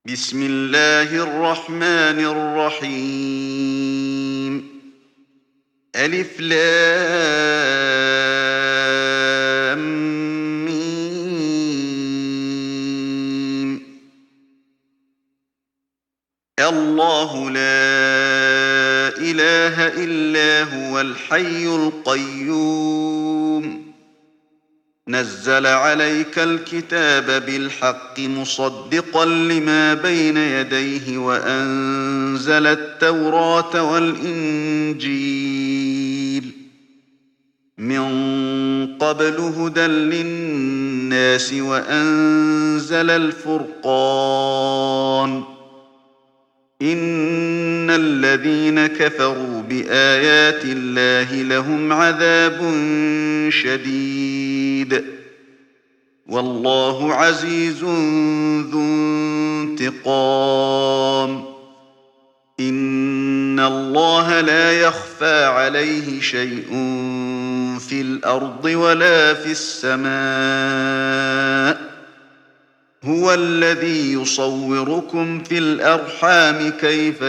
بسم الله الرحمن الرحيم. ألف لام ميم. الله لا إله إلا هو الحي القيوم. نزل عليك الكتاب بالحق مصدقا لما بين يديه وأنزل التوراة والإنجيل من قبل هدى للناس وأنزل الفرقان. إن الذين كفروا بآيات الله لهم عذاب شديد والله عزيز ذو انتقام. إن الله لا يخفى عليه شيء في الأرض ولا في السماء. هو الذي يصوركم في الأرحام كيف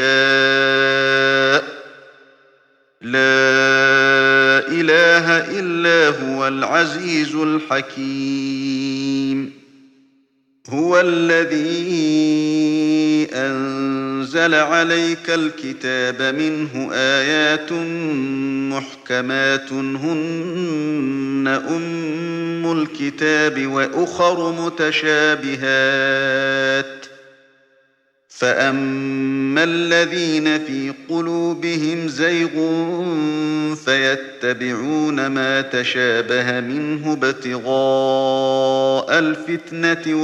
يشاء. لا إله إلا هو العزيز الحكيم. هو الذي أنزل عليك الكتاب منه آيات محكمات هن أم الكتاب وأخر متشابهات فأما الذين في قلوبهم زيغ فيتبعون ما تشابه منه ابتغاء الفتنة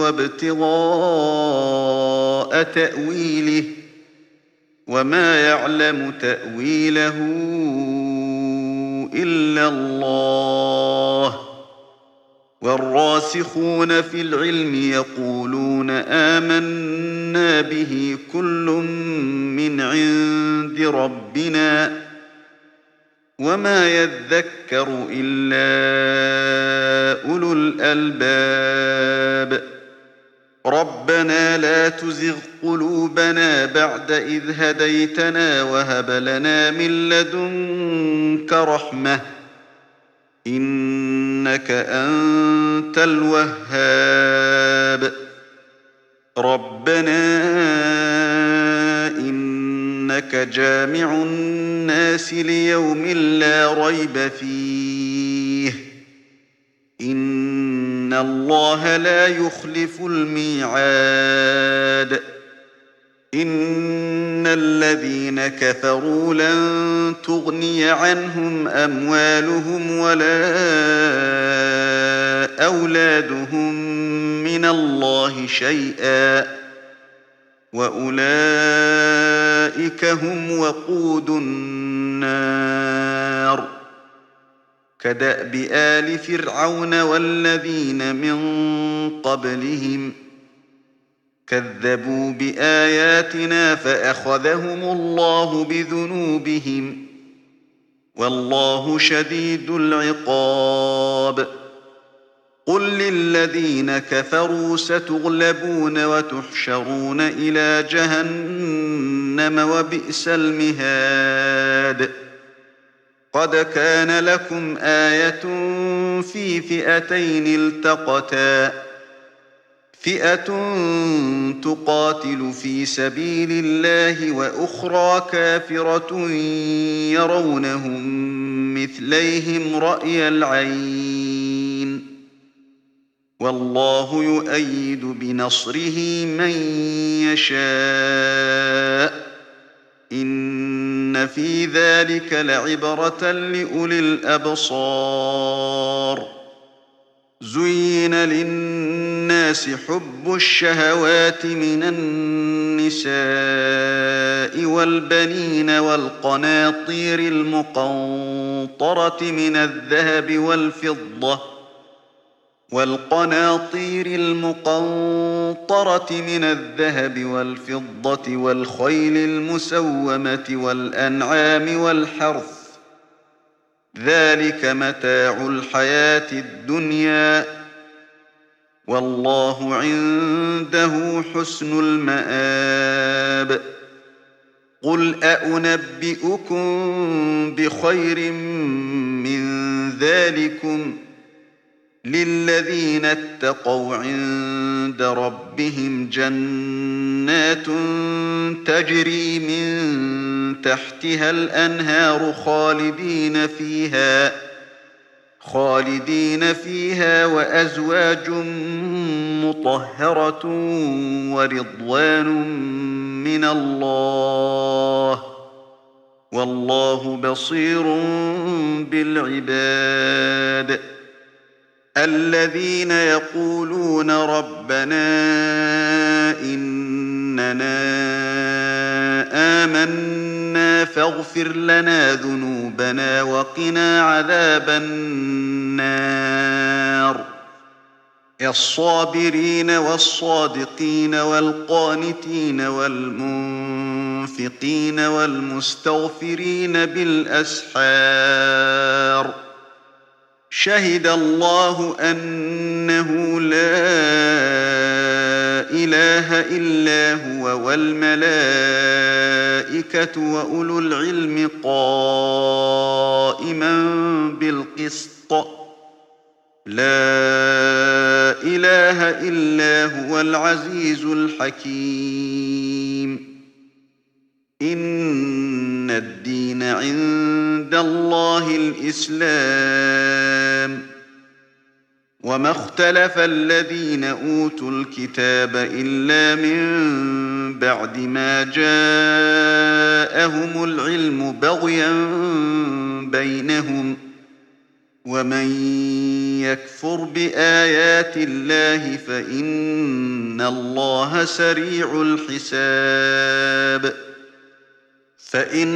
وابتغاء تأويله وما يعلم تأويله إلا الله. والراسخون في العلم يقولون آمنا به كل من عند ربنا وما يذكر إلا أولو الألباب. ربنا لا تزغ قلوبنا بعد إذ هديتنا وهب لنا من لدنك رحمة إنك أنت الوهاب. ربنا إنك جامع الناس ليوم لا ريب فيه إن الله لا يخلف الميعاد. إن الذين كفروا لن تغني عنهم أموالهم ولا أولادهم من الله شيئا وأولئك هم وقود النار. كدأب آل فرعون والذين من قبلهم كذبوا بآياتنا فأخذهم الله بذنوبهم والله شديد العقاب. قل للذين كفروا ستغلبون وتحشرون إلى جهنم وبئس المهاد. قد كان لكم آية في فئتين التقتا فئة تقاتل في سبيل الله وأخرى كافرة يرونهم مثليهم رأي العين والله يؤيد بنصره من يشاء. إن في ذلك لعبرة لأولي الأبصار. زين للناس حب الشهوات من النساء والبنين والقناطير المقنطرة من الذهب والفضة والخيل المسومة والأنعام والحرث ذلك متاع الحياة الدنيا والله عنده حسن المآب. قل أنبئكم بخير من ذلكم للذين اتقوا عند ربهم جنات تجري من تحتها الأنهار خالدين فيها وأزواج مطهرة ورضوان من الله والله بصير بالعباد. الذين يقولون ربنا إننا آمنا فاغفر لنا ذنوبنا وقنا عذاب النار. الصابرين والصادقين والقانتين والمنفقين والمستغفرين بالأسحار. شهد الله أنه لا إله إلا هو والملائكة وأولو العلم قائما بالقسط. لا إله إلا هو العزيز الحكيم. إن الدين عند الله الإسلام. وما اختلف الذين أوتوا الكتاب إلا من بعد ما جاءهم العلم بغيا بينهم. ومن يكفر بآيات الله فإن الله سريع الحساب. فإن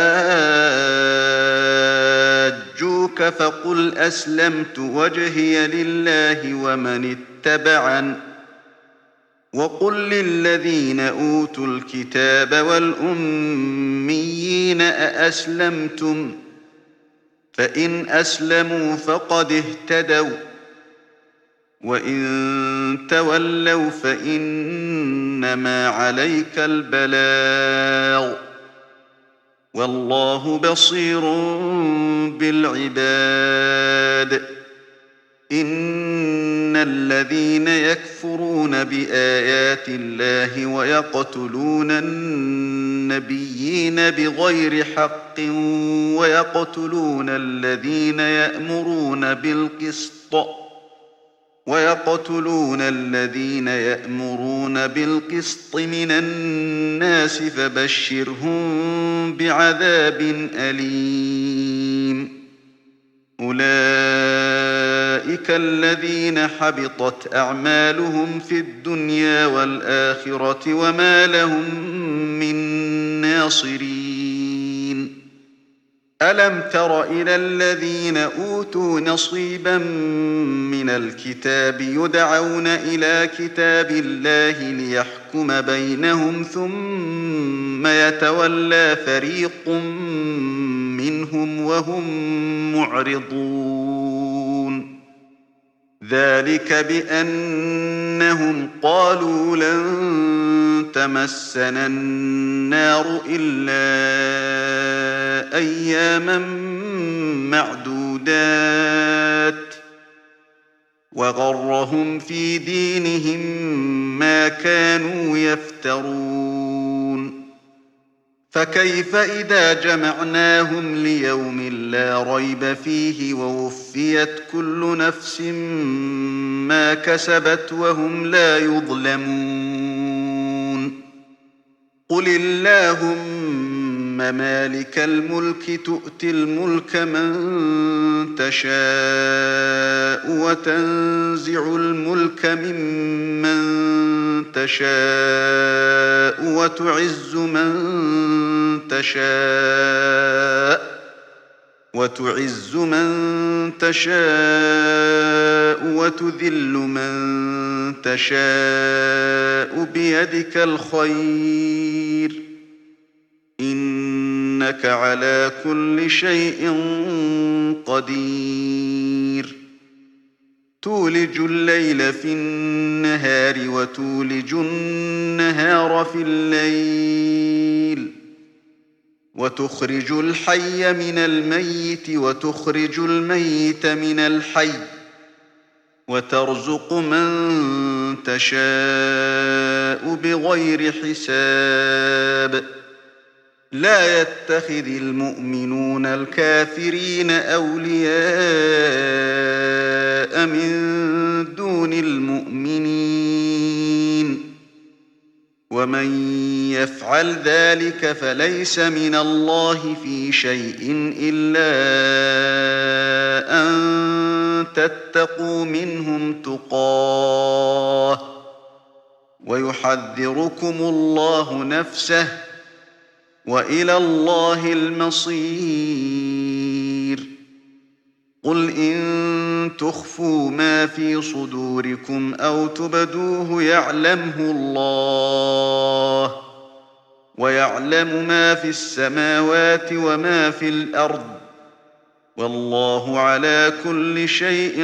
حاجوك فقل أسلمت وجهي لله ومن اتبعني وقل للذين أوتوا الكتاب والأميين أأسلمتم فإن أسلموا فقد اهتدوا وإن تولوا فإنما عليك البلاغ والله بصير بالعباد. إن الذين يكفرون بآيات الله ويقتلون النبيين بغير حق ويقتلون الذين يأمرون بالقسط من الناس فبشرهم بعذاب أليم. أولئك الذين حبطت أعمالهم في الدنيا والآخرة وما لهم من ناصرين. ألم تر إلى الذين أوتوا نصيبا من الكتاب يدعون إلى كتاب الله ليحكم بينهم ثم يتولى فريق منهم وهم معرضون. ذلك بأنهم قالوا لن تمسنا النار إلا أياما معدودات وغرهم في دينهم ما كانوا يفترون. فكيف إذا جمعناهم ليوم لا ريب فيه ووفيت كل نفس ما كسبت وهم لا يظلمون. قل اللهم مالك الملك تؤتي الملك من تشاء وتنزع الملك ممن تشاء وتعز من تشاء وتذل من تشاء بيدك الخير إنك على كل شيء قدير. تولج الليل في النهار وتولج النهار في الليل وتخرج الحي من الميت وتخرج الميت من الحي وترزق من تشاء بغير حساب لا يتخذ المؤمنون الكافرين أولياء من دون المؤمنين ومن يفعل ذلك فليس من الله في شيء إلا أن تتقوا منهم تقاه ويحذركم الله نفسه وإلى الله المصير قل إن تخفوا ما في صدوركم أو تبدوه يعلمه الله ويعلم ما في السماوات وما في الأرض والله على كل شيء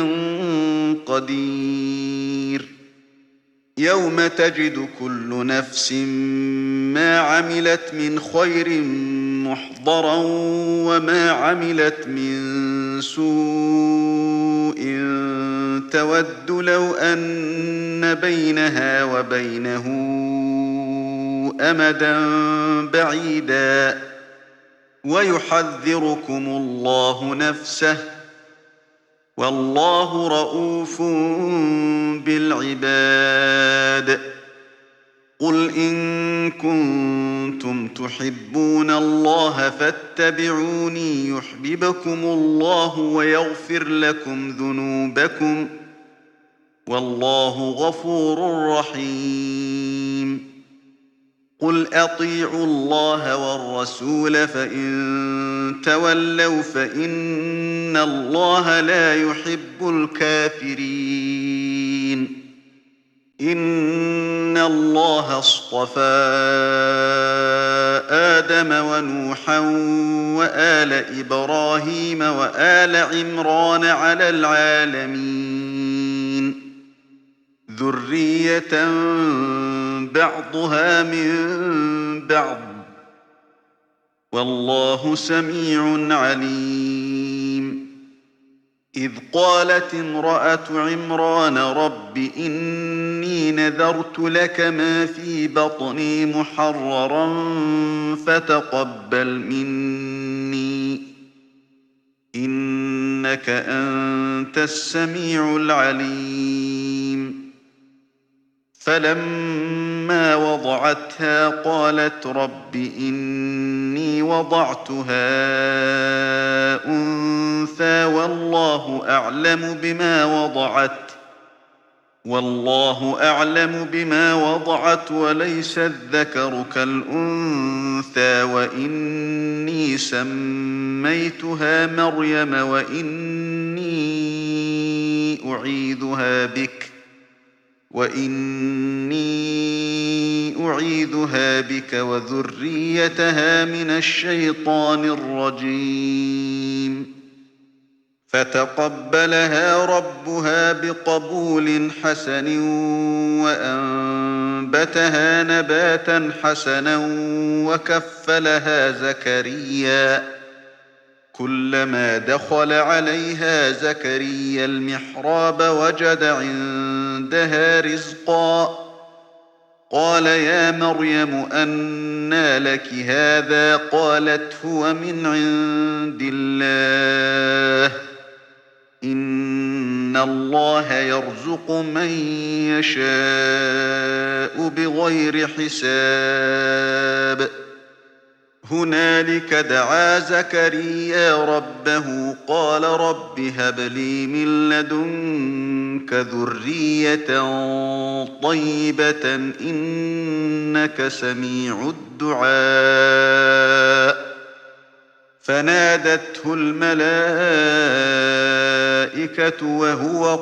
قدير يوم تجد كل نفس ما عملت من خير محضرا وما عملت من سوء تود لو أن بينها وبينه أمدا بعيدا ويحذركم الله نفسه والله رءوف بالعباد قل إن كنتم تحبون الله فاتبعوني يحببكم الله ويغفر لكم ذنوبكم والله غفور رحيم قل أطيعوا الله والرسول فإن تولوا فإن الله لا يحب الكافرين إن الله اصطفى آدم ونوحا وآل إبراهيم وآل عمران على العالمين ذرية بعضها من بعض والله سميع عليم إذ قالت امرأة عمران رب إني نذرت لك ما في بطني محررا فتقبل مني إنك أنت السميع العليم فلما وضعتها قالت رب إني وضعتها أنثى والله أعلم بما وضعت وليس الذكر كالأنثى وإني سميتها مريم وإني أعيذها بك وذريتها من الشيطان الرجيم فتقبلها ربها بقبول حسن وأنبتها نباتا حسنا وكفلها زكريا كلما دخل عليها زكريا المحراب وجد عندها رزقا قال يا مريم أنى لك هذا قالت هو من عند الله إن الله يرزق من يشاء بغير حساب هنالك دعا زكريا ربه قال رب هب لي من لدنك ذرية طيبة إنك سميع الدعاء فنادته الملائكة وهو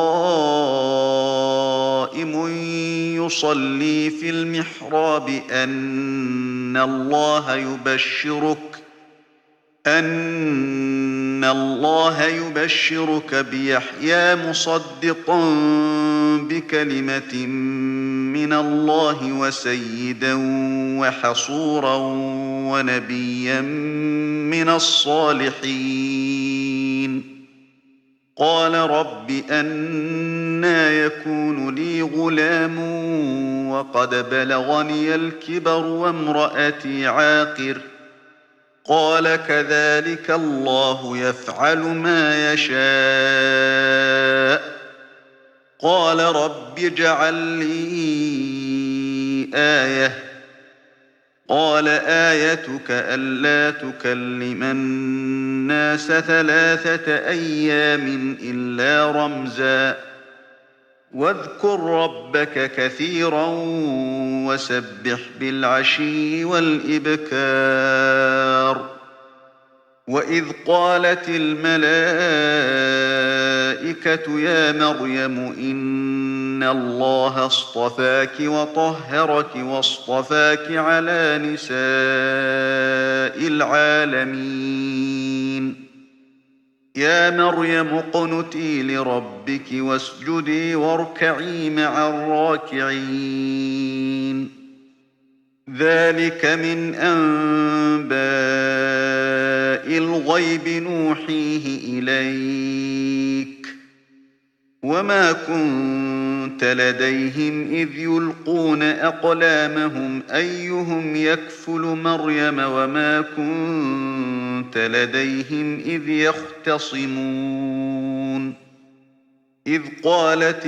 قائم يصلي في المحراب أن الله يبشرك بيحيى مصدقا بكلمة من الله وسيدا وحصورا ونبيا من الصالحين قال رب أنى يكون لي غلام وقد بلغني الكبر وامرأتي عاقر قال كذلك الله يفعل ما يشاء قال رب اجعل لي آية قال آيتك ألا تكلم الناس 3 أيام إلا رمزا واذكر ربك كثيرا وسبح بالعشي والإبكار وإذ قالت الملائكة يا مريم إن الله اصطفاك وطهرك واصطفاك على نساء العالمين يا مريم اقنتي لربك واسجدي واركعي مع الراكعين ذلك من أنباء الغيب نوحيه إليك وما كنت لديهم إذ يلقون أقلامهم أيهم يكفل مريم وما كنت لديهم إذ يختصمون إذ قالت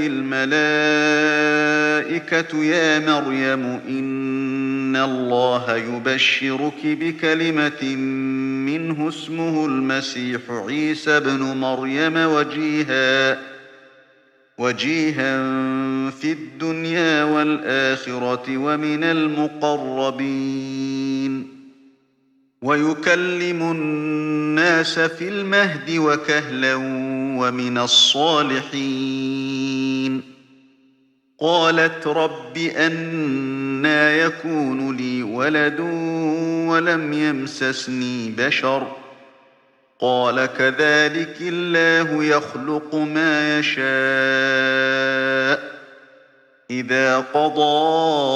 الملائكة يا مريم إن الله يبشرك بكلمة منه اسمه المسيح عيسى ابن مريم وجيها في الدنيا والآخرة ومن المقربين ويكلم الناس في المهد وكهلا ومن الصالحين قالت رب أنى يكون لي ولد ولم يمسسني بشر قال كذلك الله يخلق ما يشاء إذا قضى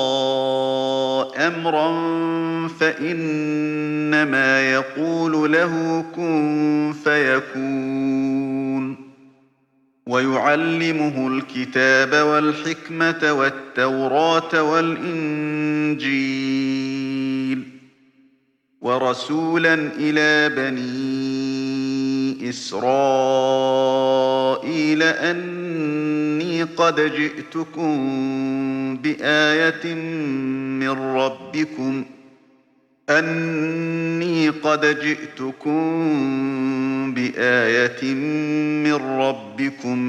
أمرا فإنما يقول له كن فيكون ويعلمه الكتاب والحكمة والتوراة والإنجيل ورسولا إلى بني إسرائيل أني قد جئتكم بآية من ربكم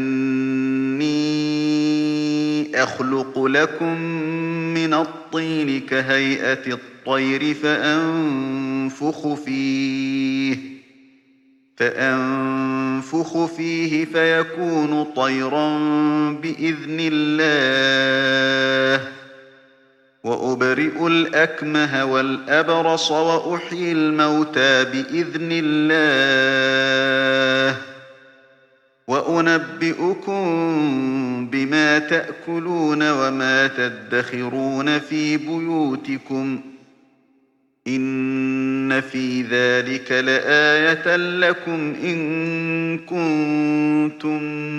أني أخلق لكم من الطين كهيئة الطير فأنفخ فيه فيكون طيرا بإذن الله وأبرئ الأكمه والأبرص وأحيي الموتى بإذن الله وأنبئكم بما تأكلون وما تدخرون في بيوتكم إن في ذلك لآية لكم إن كنتم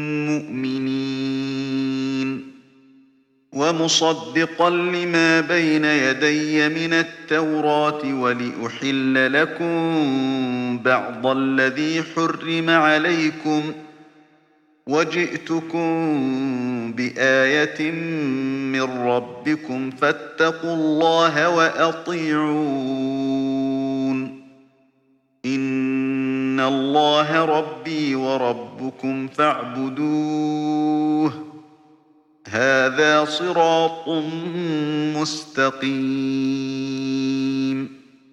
مؤمنين ومصدقا لما بين يدي من التوراة ولأحل لكم بعض الذي حرم عليكم وجئتكم بآية من ربكم فاتقوا الله وأطيعون إن الله ربي وربكم فاعبدوه هذا صراط مستقيم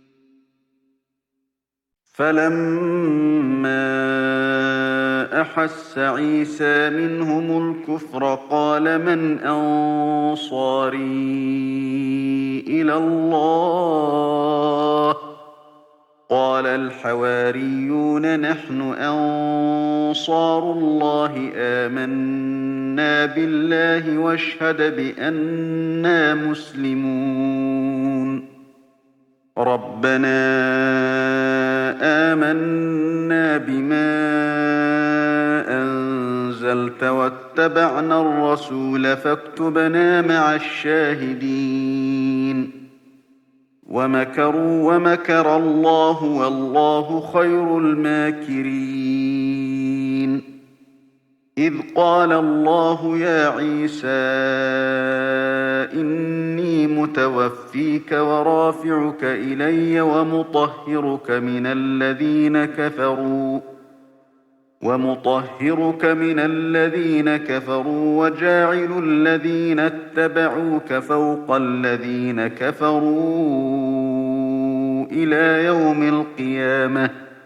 فلما أحس عيسى منهم الكفر قال من أنصاري إلى الله قال الحواريون نحن أنصار الله آمنا بالله واشهد بأننا مسلمون ربنا آمنا بما أنزلت واتبعنا الرسول فاكتبنا مع الشاهدين ومكروا ومكر الله والله خير الماكرين إذ قال الله يا عيسى إني متوفيك ورافعك إلي ومطهرك من الذين كفروا وجاعل الذين اتبعوك فوق الذين كفروا إلى يوم القيامة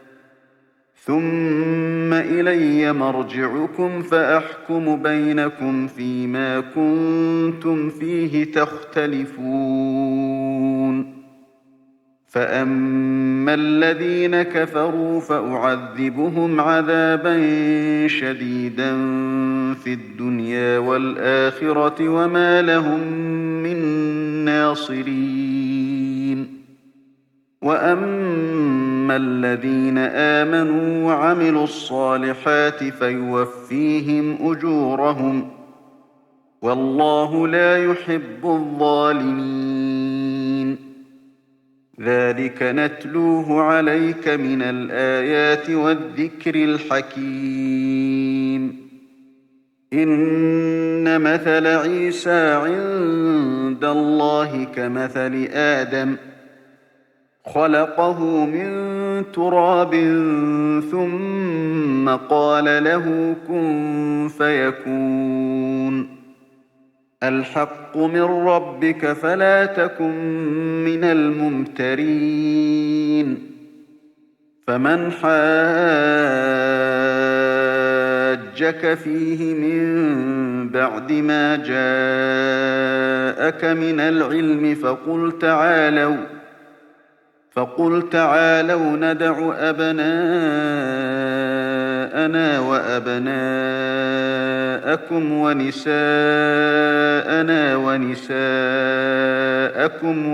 ثم إلي مرجعكم فأحكم بينكم فيما كنتم فيه تختلفون فأما الذين كفروا فأعذبهم عذابا شديدا في الدنيا والآخرة وما لهم من ناصرين وأما الذين آمنوا وعملوا الصالحات فيوفيهم أجورهم والله لا يحب الظالمين ذلك نتلوه عليك من الآيات والذكر الحكيم إن مثل عيسى عند الله كمثل آدم خلقه من تراب ثم قال له كن فيكون الحق من ربك فلا تكن من الممترين فمن حاجك فيه من بعد ما جاءك من العلم فقل تعالوا ندع أبناءنا وأبناءكم ونساءنا ونساءكم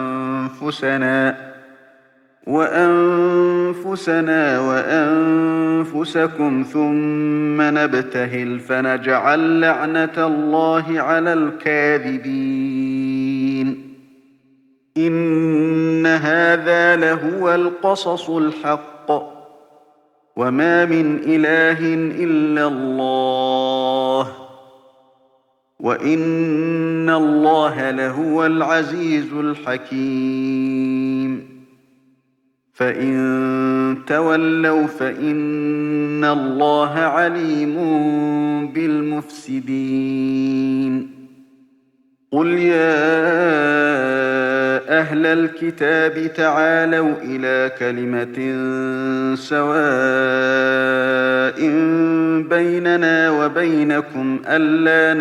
وأنفسنا وأنفسكم ثم نبتهل فنجعل لعنة الله على الكاذبين إن هذا لهو القصص الحق وما من إله إلا الله وإن الله لهو العزيز الحكيم فإن تولوا فإن الله عليم بالمفسدين قل يا أهل الكتاب تعالوا إلى كلمة سواء بيننا وبينكم ألا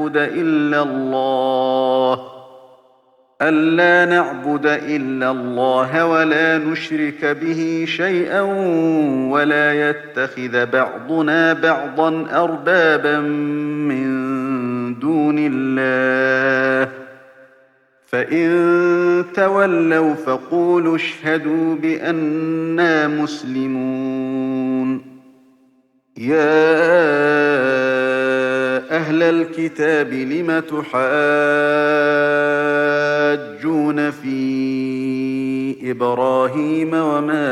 نعبد إلا الله ولا نشرك به شيئا ولا يتخذ بعضنا بعضا أربابا من دون الله فإن تولوا فقولوا اشهدوا بأننا مسلمون يا أهل الكتاب لم تحاجون في إبراهيم وما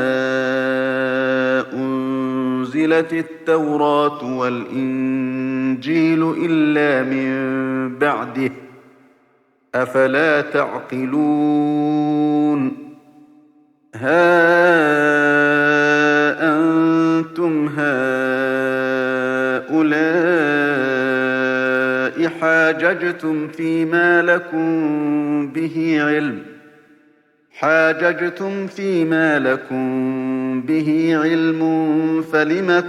أنزلت التوراة والإنجيل إلا من بعده أفلا تعقلون ها أنتم هؤلاء حاججتم فيما لكم به علم فلم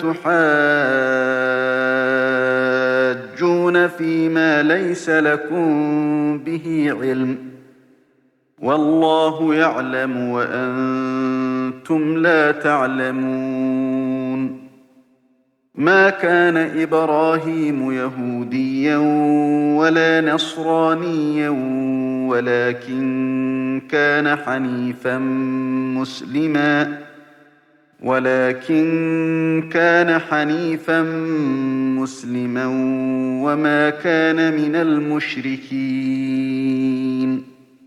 تحاجون فيما ليس لكم به علم والله يعلم وأنتم لا تعلمون. ما كان إبراهيم يهوديا ولا نصرانيا ولكن كان حنيفا مسلما وما كان من المشركين.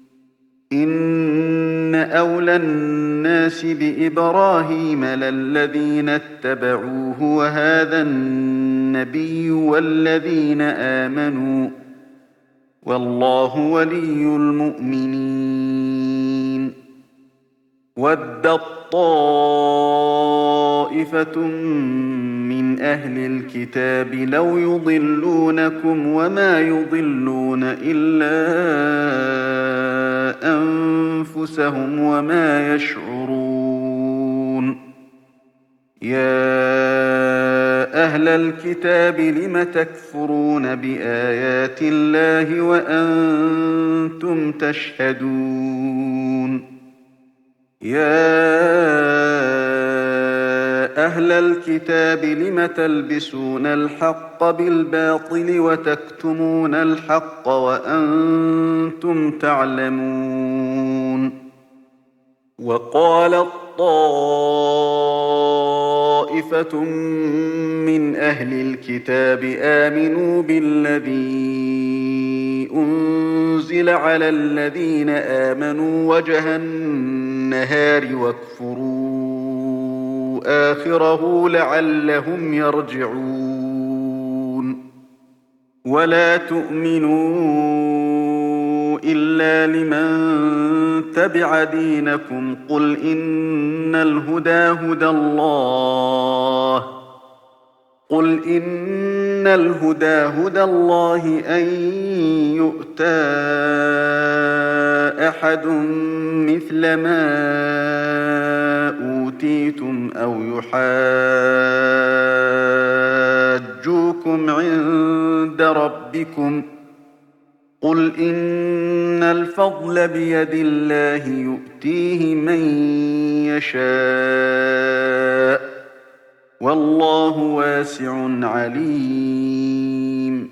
إن أولى الناس بإبراهيم للذين اتبعوه وهذا النبي والذين آمنوا والله ولي المؤمنين. ودت طائفة من أهل الكتاب لو يضلونكم وما يضلون إلا أنفسهم وما يشعرون. يا أهل الكتاب لم تكفرون بآيات الله وأنتم تشهدون. يا أهل الكتاب لم تلبسون الحق بالباطل وتكتمون الحق وأنتم تعلمون. وقالت طائفة من أهل الكتاب آمنوا بالذي أنزل على الذين آمنوا وجه النهار واكفروا آخره لعلهم يرجعون. ولا تؤمنوا إلا لمن تبع دينكم قل إن الهدى هدى الله أن يؤتى أحد مثل ما أوتيتم أو يحاجوكم عند ربكم قل إن الفضل بيد الله يؤتيه من يشاء والله واسع عليم.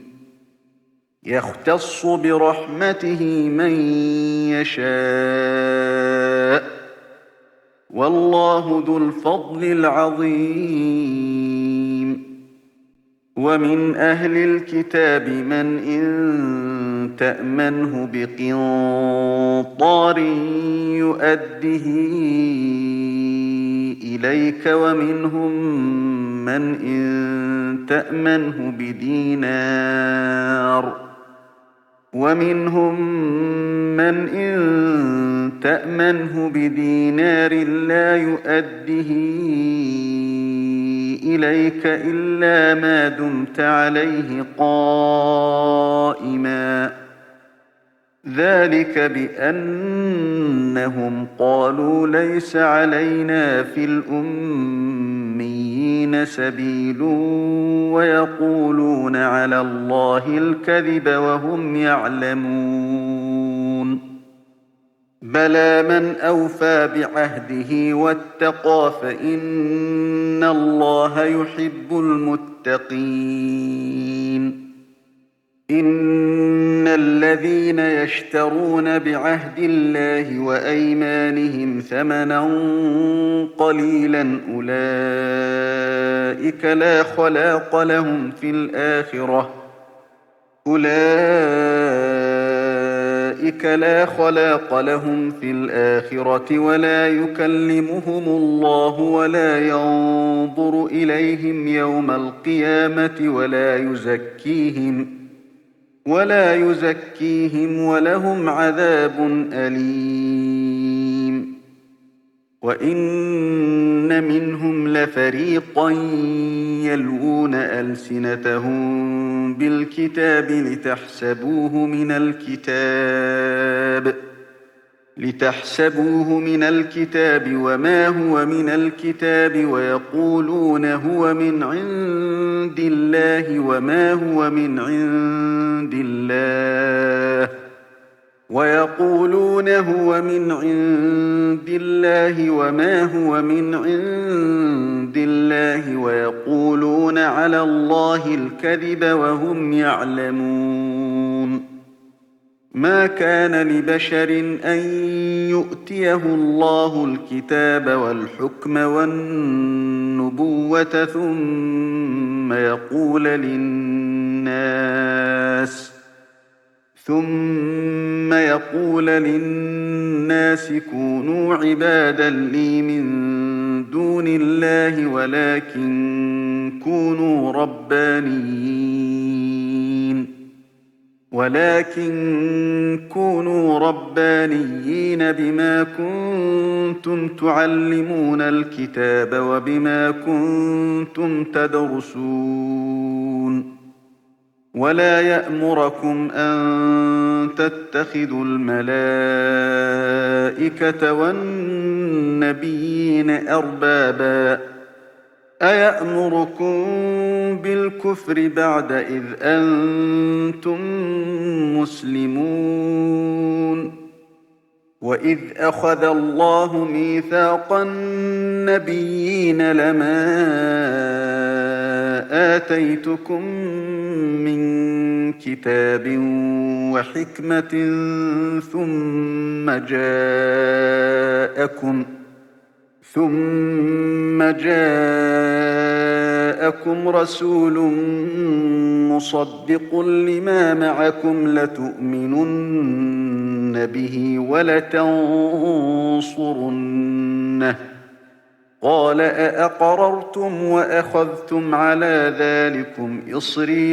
يختص برحمته من يشاء والله ذو الفضل العظيم. ومن أهل الكتاب من إن تأمنه بقنطار يؤده إليك ومنهم من إن تأمنه بدينار لا يؤده إليك إلا ما دمت عليه قائما. ذلك بأنهم قالوا ليس علينا في الأميين سبيل ويقولون على الله الكذب وهم يعلمون. بلى من أوفى بعهده واتقى فإن الله يحب المتقين. إن الذين يشترون بعهد الله وأيمانهم ثمنا قليلا أولئك لا خلاق لهم في الآخرة ولا يكلمهم الله ولا ينظر إليهم يوم القيامة ولا يزكيهم ولهم عذاب أليم. وإن منهم لفريقا يلوون ألسنتهم بالكتاب لتحسبوه من الكتاب وما هو من الكتاب ويقولون هو من عند الله وما هو من عند الله ويقولون هو من عند الله وما هو من عند الله ويقولون على الله الكذب وهم يعلمون. ما كان لبشر أن يؤتيه الله الكتاب والحكم والنبوة ثم يقول للناس كونوا عبادا لي من دون الله ولكن كونوا ربانيين بما كنتم تعلمون الكتاب وبما كنتم تدرسون. ولا يأمركم أن تتخذوا الملائكة والنبيين أربابا أيأمركم بالكفر بعد إذ أنتم مسلمون. وإذ أخذ الله ميثاق النبيين لما آتيتكم من كتاب وحكمة ثم جاءكم رسول مصدق لما معكم لتؤمنن به ولتنصرنه قال أأقررتم وأخذتم على ذلكم إصري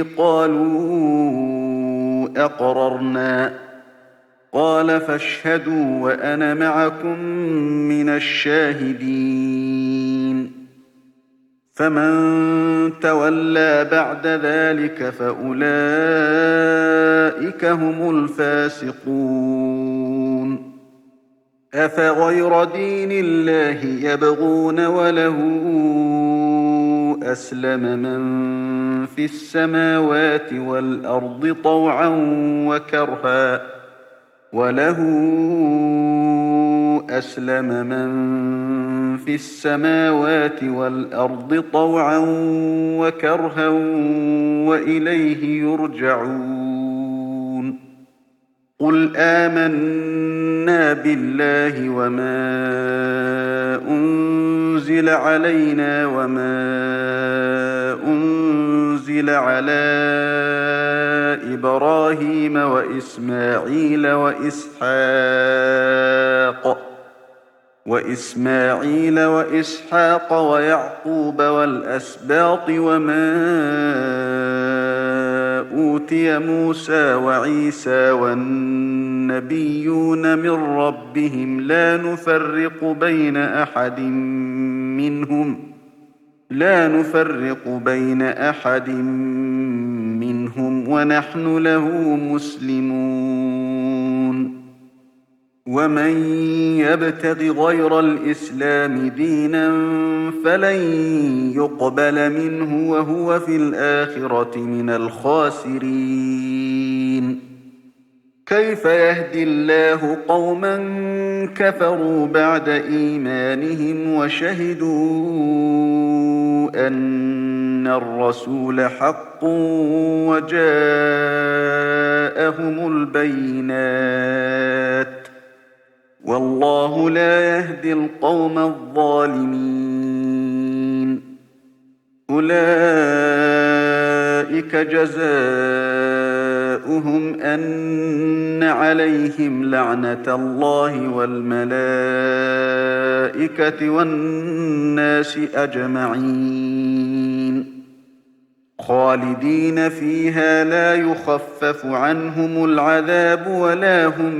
قالوا أقررنا قال فاشهدوا وأنا معكم من الشاهدين. فمن تولى بعد ذلك فأولئك هم الفاسقون. أفغير دين الله يبغون وله أسلم من في السماوات والأرض طوعا وكرها وإليه يرجعون. قل آمنا بالله وما أنزل علينا وما أنزل على إبراهيم وإسماعيل وإسحاق ويعقوب والأسباط وما أوتي موسى وعيسى والنبيون من ربهم لا نفرق بين أحد منهم ونحن له مسلمون. ومن يبتغ غير الإسلام دينا فلن يقبل منه وهو في الآخرة من الخاسرين. كيف يهدي الله قوما كفروا بعد إيمانهم وشهدوا أن الرسول حق وجاءهم البينات والله لا يهدي القوم الظالمين. أولئك جزاؤهم أن عليهم لعنة الله والملائكة والناس أجمعين خالدين فيها لا يخفف عنهم العذاب ولا هم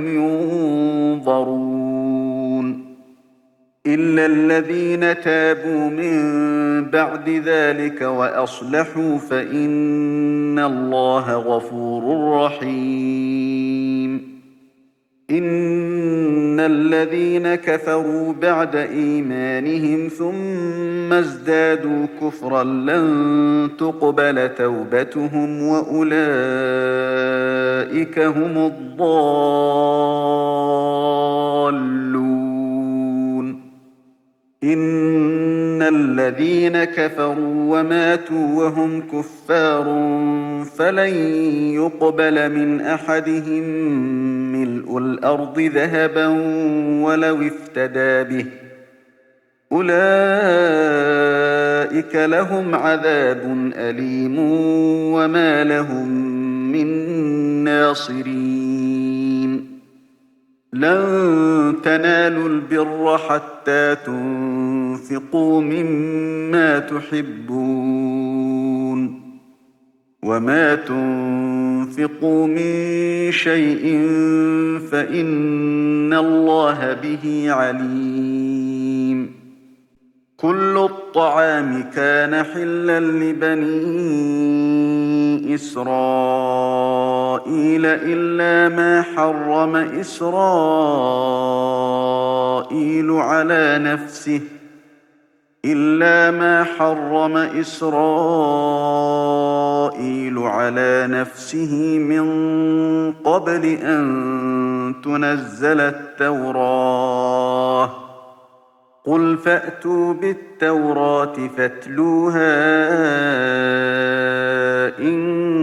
ينظرون إلا الذين تابوا من بعد ذلك وأصلحوا فإن الله غفور رحيم. إن الذين كفروا بعد إيمانهم ثم ازدادوا كفرا لن تقبل توبتهم وأولئك أولئك هم الضالون إن الذين كفروا وماتوا وهم كفار فلن يقبل من أحدهم ملء الأرض ذهبا ولو افتدى به أولئك لهم عذاب أليم وما لهم من ناصرين لن تنالوا البر حتى تنفقوا مما تحبون وما تنفقوا من شيء فإن الله به عليم كل الطعام كان حلا لبني إسرائيل إلا ما حرم إسرائيل على نفسه من قبل أن تنزل التوراة قل فأتوا بالتوراة فاتلوها إن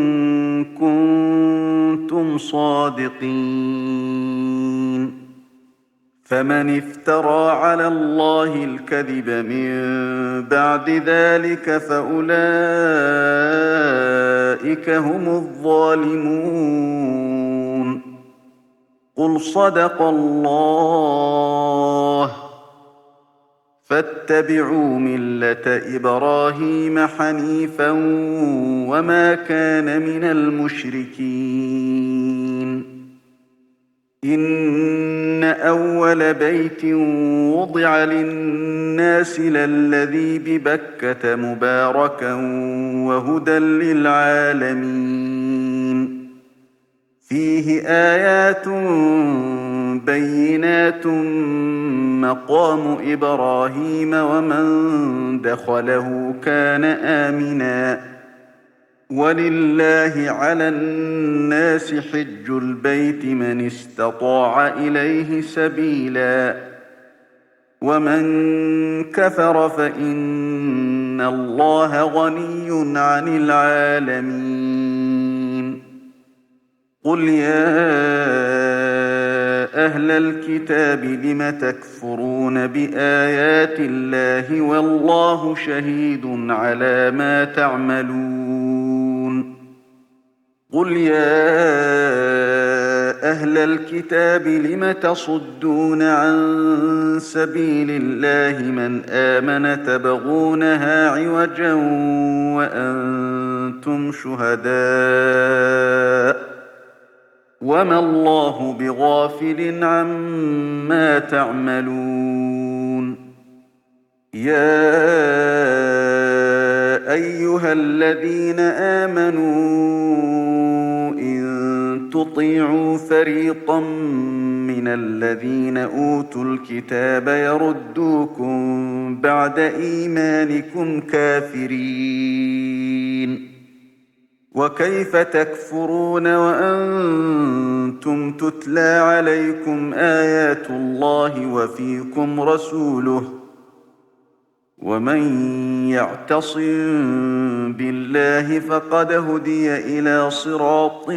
كنتم صادقين فمن افترى على الله الكذب من بعد ذلك فأولئك هم الظالمون قل صدق الله فاتبعوا ملة إبراهيم حنيفا وما كان من المشركين إن أول بيت وضع للناس للذي ببكة مباركا وهدى للعالمين فيه آيات بينات مقام إبراهيم ومن دخله كان آمنا ولله على الناس حج البيت من استطاع إليه سبيلا ومن كفر فإن الله غني عن العالمين قل يا أهل الكتاب لم تكفرون بآيات الله والله شهيد على ما تعملون قل يا أهل الكتاب لم تصدون عن سبيل الله من آمن تبغونها عوجا وأنتم شهداء وما الله بغافل عما تعملون يا أيها الذين آمنوا إن تطيعوا فريقا من الذين أوتوا الكتاب يردوكم بعد إيمانكم كافرين وكيف تكفرون وأنتم تتلى عليكم آيات الله وفيكم رسوله ومن يعتصم بالله فقد هدي إلى صراط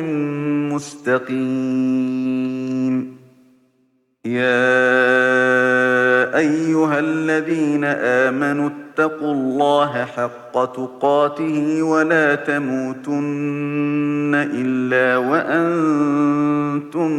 مستقيم يا أيها الذين آمنوا اتقوا الله حق تقاته ولا تموتن إلا وأنتم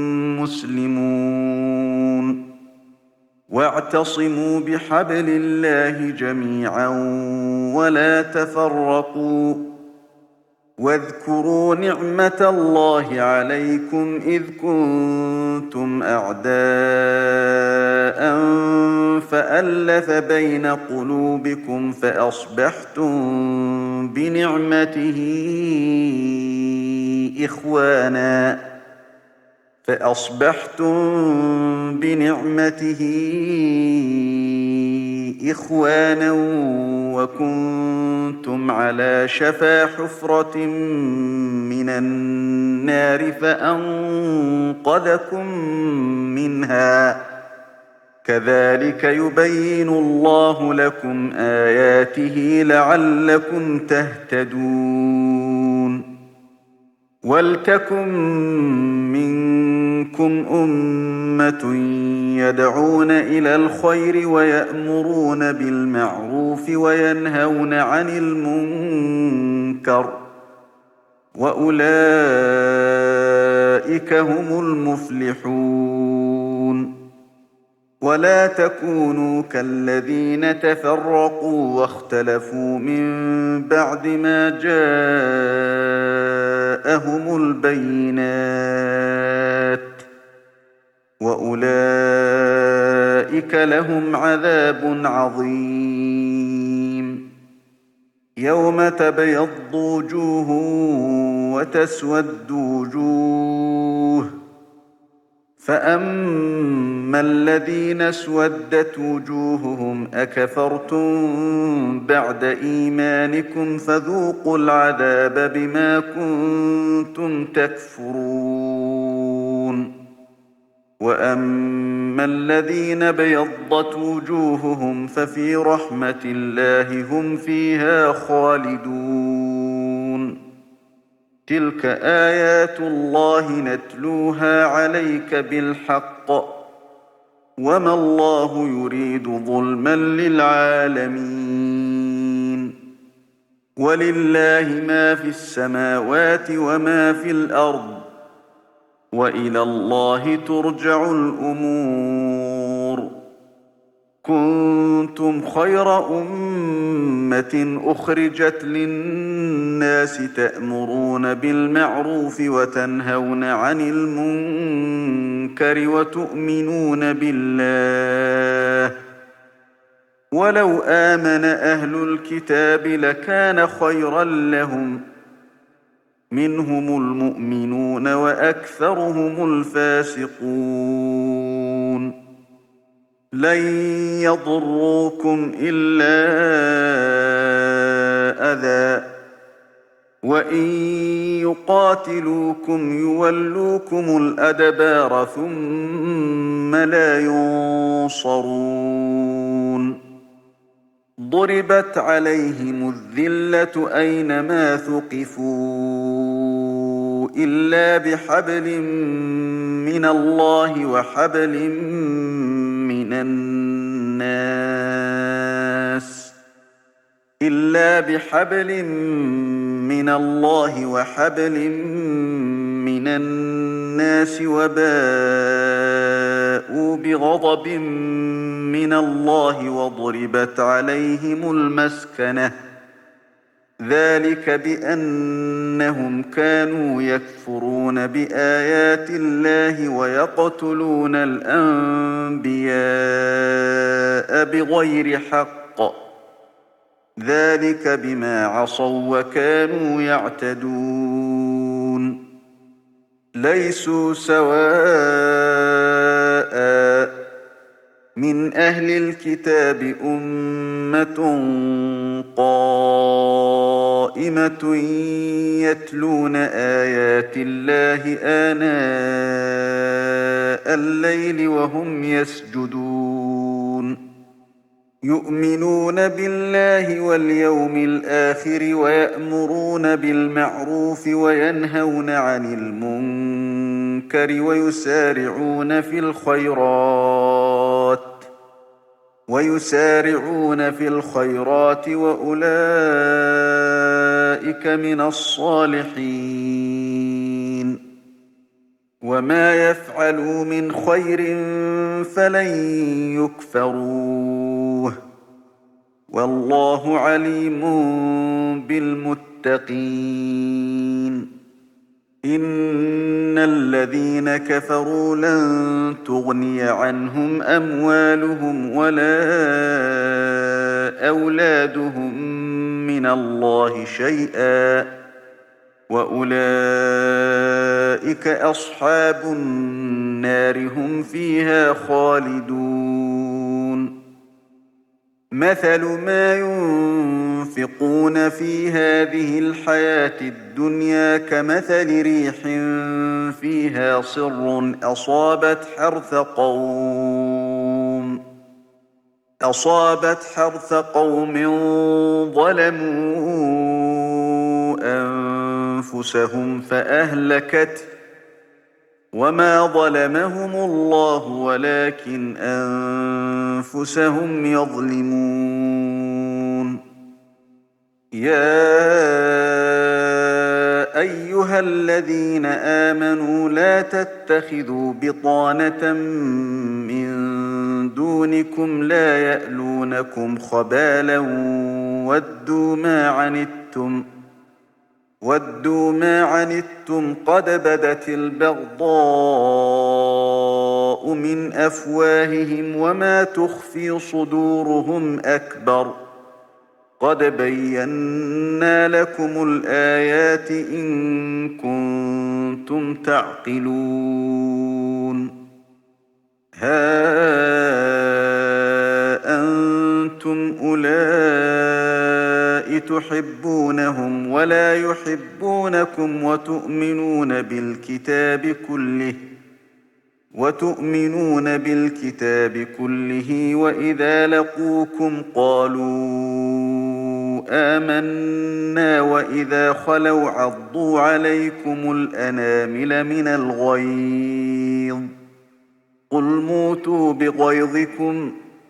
مسلمون واعتصموا بحبل الله جميعا ولا تفرقوا واذكروا نعمة الله عليكم إذ كنتم أعداء فألف بين قلوبكم فأصبحتم بنعمته إخوانا وكنتم على شفا حفرة من النار فأنقذكم منها كذلك يبين الله لكم آياته لعلكم تهتدون ولتكن منكم أمة يدعون إلى الخير ويأمرون بالمعروف وينهون عن المنكر وأولئك هم المفلحون ولا تكونوا كالذين تفرقوا واختلفوا من بعد ما جاءهم البينات وأولئك لهم عذاب عظيم يوم تبيض وجوه وتسود وجوه فأما الذين اسودت وجوههم أكفرتم بعد إيمانكم فذوقوا العذاب بما كنتم تكفرون وأما الذين بيضت وجوههم ففي رحمة الله هم فيها خالدون تلك آيات الله نتلوها عليك بالحق وما الله يريد ظلما للعالمين ولله ما في السماوات وما في الأرض وإلى الله ترجع الأمور كنتم خير أمة أخرجت للناس تأمرون بالمعروف وتنهون عن المنكر وتؤمنون بالله ولو آمن أهل الكتاب لكان خيرا لهم منهم المؤمنون وأكثرهم الفاسقون لن يضروكم إلا أذى وإن يقاتلوكم يولوكم الأدبار ثم لا ينصرون ضربت عليهم الذلة أينما ثقفوا إلا بحبل من الله وحبل من الناس وباءوا بغضب من الله وضربت عليهم المسكنة ذلك بأنهم كانوا يكفرون بآيات الله ويقتلون الأنبياء بغير حق ذلك بما عصوا وكانوا يعتدون ليسوا سواء من أهل الكتاب أمة قائمة يتلون آيات الله آناء الليل وهم يسجدون يؤمنون بالله واليوم الآخر ويأمرون بالمعروف وينهون عن المنكر ويسارعون في الخيرات وأولئك من الصالحين وما يفعلوا من خير فلن يكفروه والله عليم بالمتقين إن الذين كفروا لن تغني عنهم أموالهم ولا أولادهم من الله شيئا وأولئك أصحاب النار هم فيها خالدون مثل ما ينفقون في هذه الحياة الدنيا كمثل ريح فيها صر أصابت حرث قوم ظلموا أنفسهم فأهلكته وما ظلمهم الله ولكن أنفسهم يظلمون يا أيها الذين آمنوا لا تتخذوا بطانة من دونكم لا يألونكم خبالا ودوا ما عنتم قد بدت البغضاء من أفواههم وما تخفي صدورهم أكبر قد بينا لكم الآيات إن كنتم تعقلون ها أنتم أولئك تحبونهم ولا يحبونكم وتؤمنون بالكتاب كله وإذا لقوكم قالوا آمنا وإذا خلوا عضوا عليكم الأنامل من الغيظ قل موتوا بغيظكم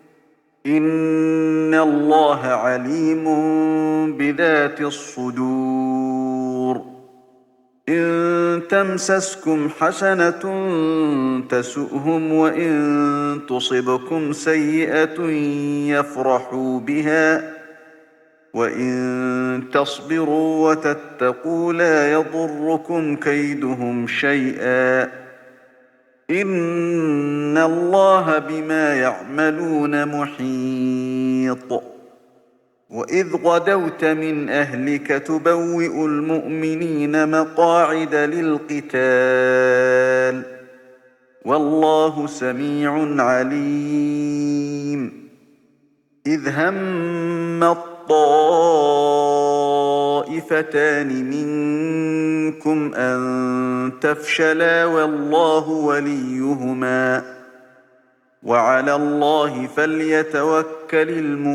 إن الله عليم بذات الصدور إن تمسسكم حسنة تسؤهم وإن تصبكم سيئة يفرحوا بها وإن تصبروا وتتقوا لا يضركم كيدهم شيئا إن الله بما يعملون محيط وإذ غدوت من أهلك تبوئ المؤمنين مقاعد للقتال والله سميع عليم إذ هم الطائفتان منكم أن تفشلا والله وليهما وعلى الله فليتوكل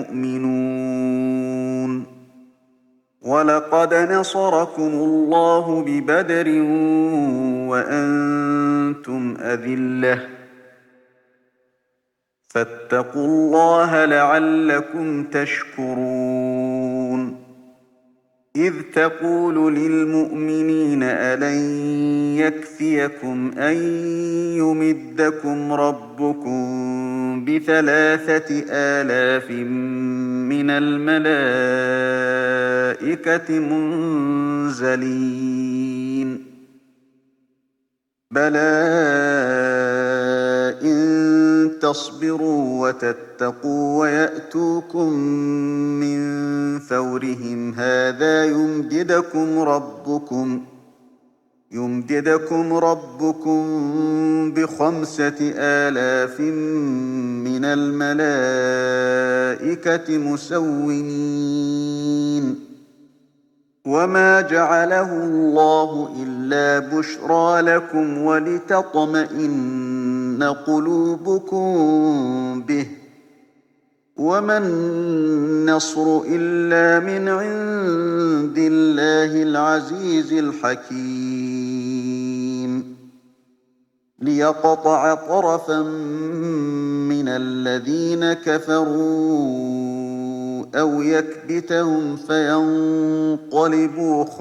المؤمنون ولقد نصركم الله ببدر وأنتم أذلة فاتقوا الله لعلكم تشكرون إذ تقول للمؤمنين ألن يكفيكم أن يمدكم ربكم ب3,000 من الملائكة منزلين بلى إن تصبروا وتتقوا ويأتوكم من فورهم هذا يمددكم ربكم ب5,000 من الملائكة مسومين وما جعله الله إلا بشرى لكم ولتطمئن قلوبكم به وما النصر إلا من عند الله العزيز الحكيم ليقطع طرفا من الذين كفروا أو يكبتهم فينقلبوا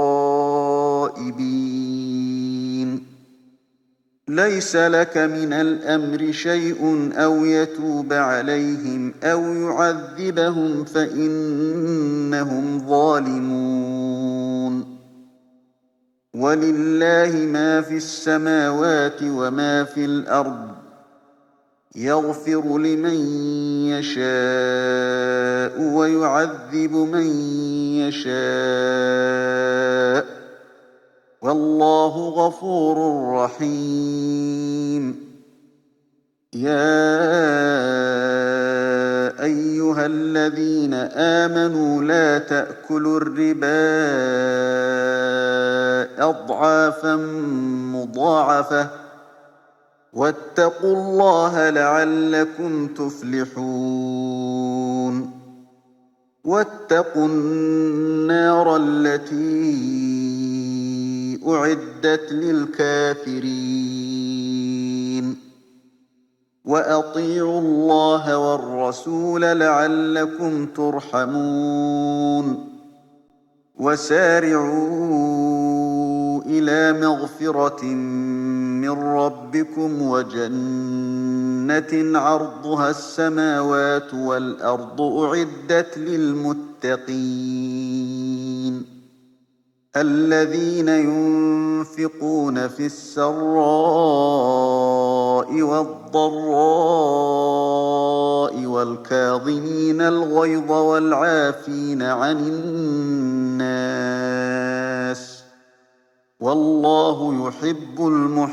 خائبين ليس لك من الأمر شيء أو يتوب عليهم أو يعذبهم فإنهم ظالمون ولله ما في السماوات وما في الأرض يغفر لمن يشاء ويعذب من يشاء والله غفور رحيم يا أيها الذين آمنوا لا تأكلوا الربا أضعافا مضاعفة واتقوا الله لعلكم تفلحون واتقوا النار التي أعدت للكافرين وأطيعوا الله والرسول لعلكم ترحمون وسارعوا إلى مغفرة من ربكم وجنة عرضها السماوات والأرض أعدت للمتقين الذين ينفقون في السراء والضراء والكاظمين الغيظ والعافين عن الناس والله يحب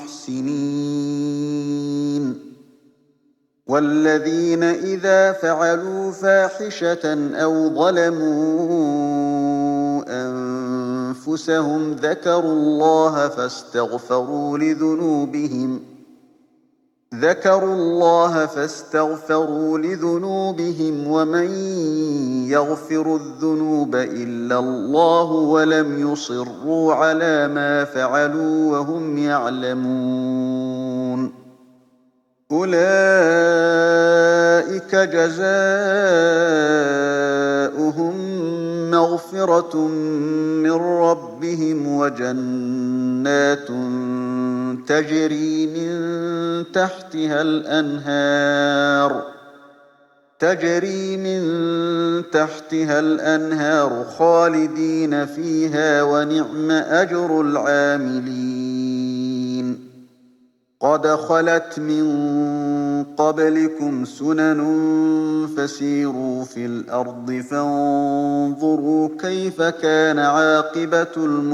المحسنين والذين إذا فعلوا فاحشة أو ظلموا أنفسهم ذكروا الله فاستغفروا لذنوبهم ومن يغفر الذنوب إلا الله ولم يصروا على ما فعلوا وهم يعلمون أولئك جزاؤهم مغفرة من ربهم وجنات تجري من تحتها الأنهار خالدين فيها ونعم أجر العاملين قد خلت من قبلكم سنن فسيروا في الأرض فانظروا كيف كان عاقبة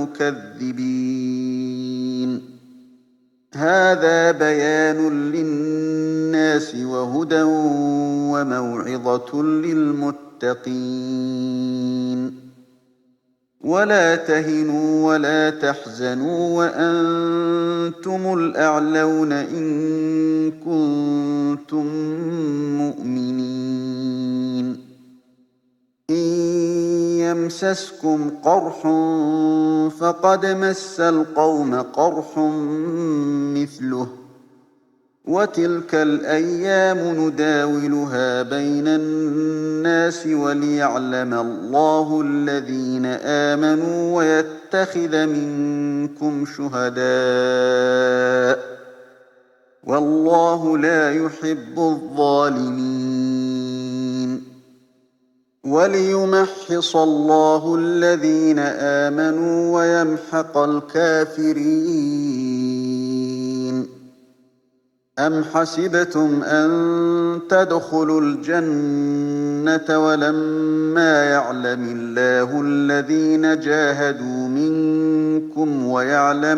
المكذبين هذا بيان للناس وهدى وموعظة للمتقين ولا تهنوا ولا تحزنوا وأنتم الأعلون إن كنتم مؤمنين إن يمسسكم قرح فقد مس القوم قرح مثله وتلك الأيام نداولها بين الناس وليعلم الله الذين آمنوا ويتخذ منكم شهداء والله لا يحب الظالمين وليمحص الله الذين آمنوا ويمحق الكافرين أم حسبتم أن تدخلوا الجنة ولما يعلم الله الذين جاهدوا منكم ويعلم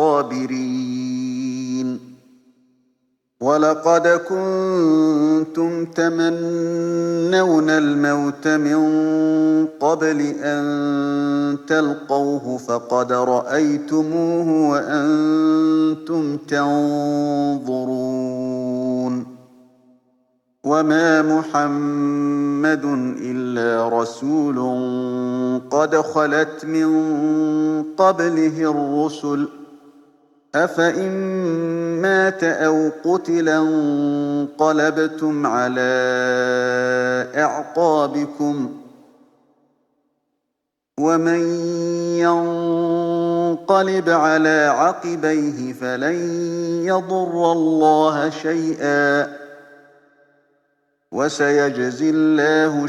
الصابرين ولقد كنتم تمنون الموت من قبل أن تلقوه فقد رأيتموه وأنتم تنظرون وما محمد إلا رسول قد خلت من قبله الرسل أفإن مات أو قتلا انقلبتم على أعقابكم ومن ينقلب على عقبيه فلن يضر الله شيئا وسيجزي الله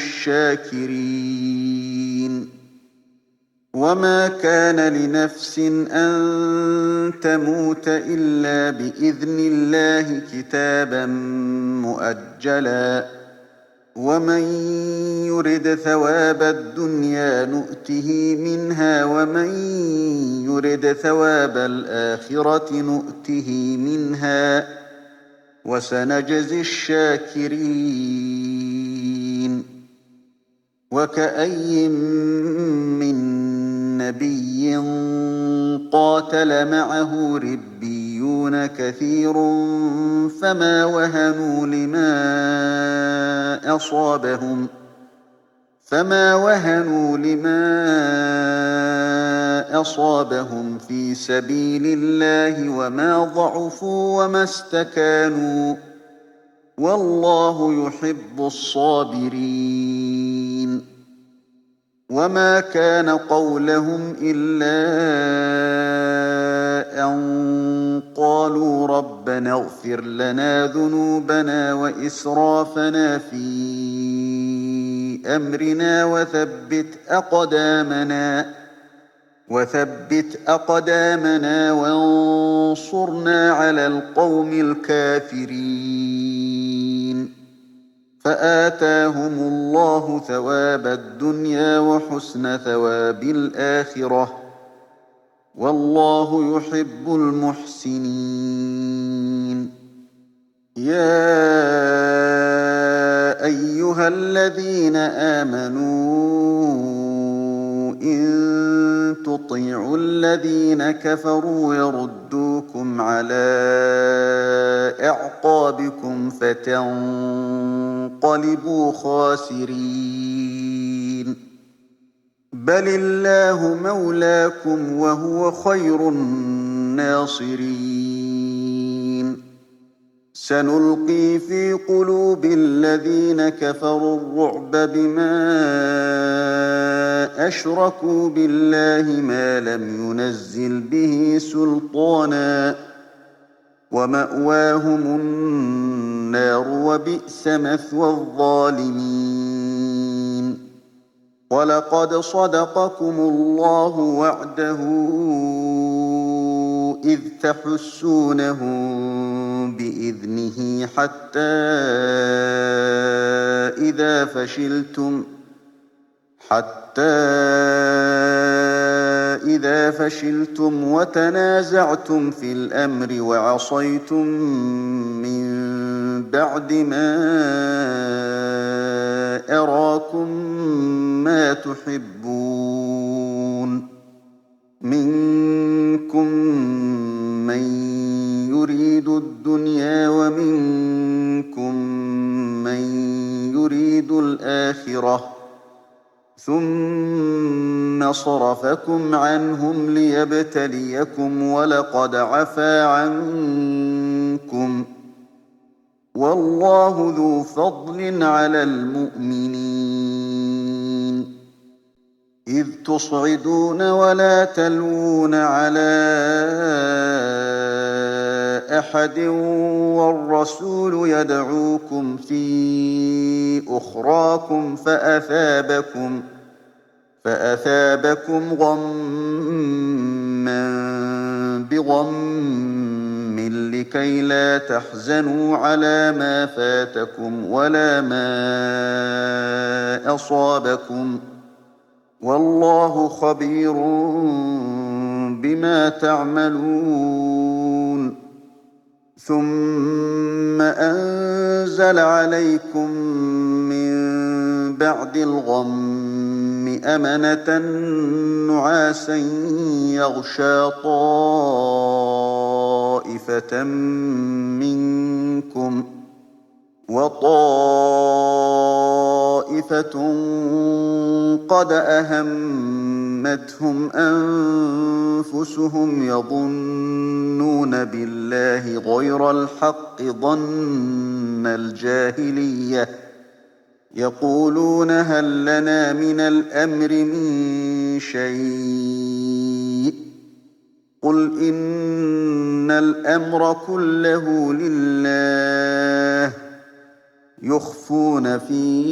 الشاكرين وما كان لنفس أن تموت إلا بإذن الله كتابا مؤجلا ومن يرد ثواب الدنيا نؤته منها ومن يرد ثواب الآخرة نؤته منها وسنجزي الشاكرين وكأي من نبي قاتل معه ربيون كثير فما وهنوا لما أصابهم في سبيل الله وما ضعفوا وما استكانوا والله يحب الصابرين وما كان قولهم إلا أن قالوا ربنا اغفر لنا ذنوبنا وإسرافنا في أمرنا وثبت أقدامنا وانصرنا على القوم الكافرين فآتاهم الله ثواب الدنيا وحسن ثواب الآخرة والله يحب المحسنين يا أيها الذين آمنوا إن تطيعوا الذين كفروا يردوكم على أعقابكم فتنقلبوا خاسرين بل الله مولاكم وهو خير الناصرين سنلقي في قلوب الذين كفروا الرعب بما أشركوا بالله ما لم ينزل به سلطانا ومأواهم النار وبئس مثوى الظالمين ولقد صدقكم الله وعده إذ تحسونهم بإذنه حتى إذا فشلتم وتنازعتم في الأمر وعصيتم من بعد ما أراكم ما تحبون منكم من يريد الدنيا ومنكم من يريد الآخرة ثم صرفكم عنهم ليبتليكم ولقد عفا عنكم والله ذو فضل على المؤمنين إذ تصعدون ولا تلوون على أحد والرسول يدعوكم في أخراكم فأثابكم غما بغم لكي لا تحزنوا على ما فاتكم ولا ما أصابكم والله خبير بما تعملون ثم أنزل عليكم من بعد الغم أمنة نعاسا يغشى طائفة منكم وطائفة قد أهمتهم أنفسهم يظنون بالله غير الحق ظن الجاهلية يقولون هل لنا من الأمر من شيء قل إن الأمر كله لله يخفون في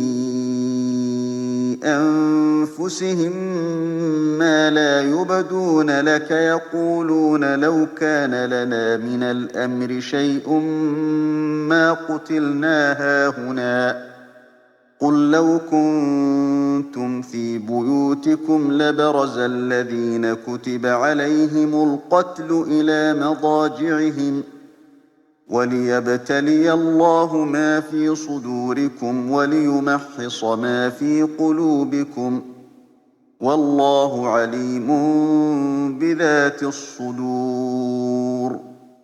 أنفسهم ما لا يبدون لك يقولون لو كان لنا من الأمر شيء ما قتلنا هاهنا قل لو كنتم في بيوتكم لبرز الذين كتب عليهم القتل إلى مضاجعهم وليبتلي الله ما في صدوركم وليمحص ما في قلوبكم، والله عليم بذات الصدور.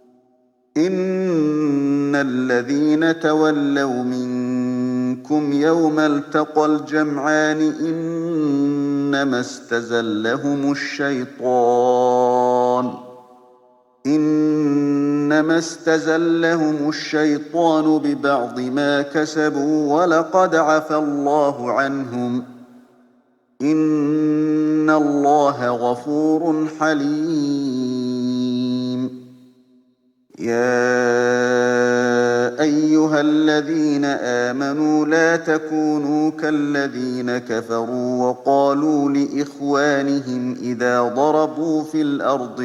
إن الذين تولوا منكم يوم التقى الجمعان إنما استزلهم الشيطان ببعض ما كسبوا، ولقد عفى الله عنهم، إن الله غفور حليم. يا أيها الذين آمنوا لا تكونوا كالذين كفروا وقالوا لإخوانهم إذا ضربوا في الأرض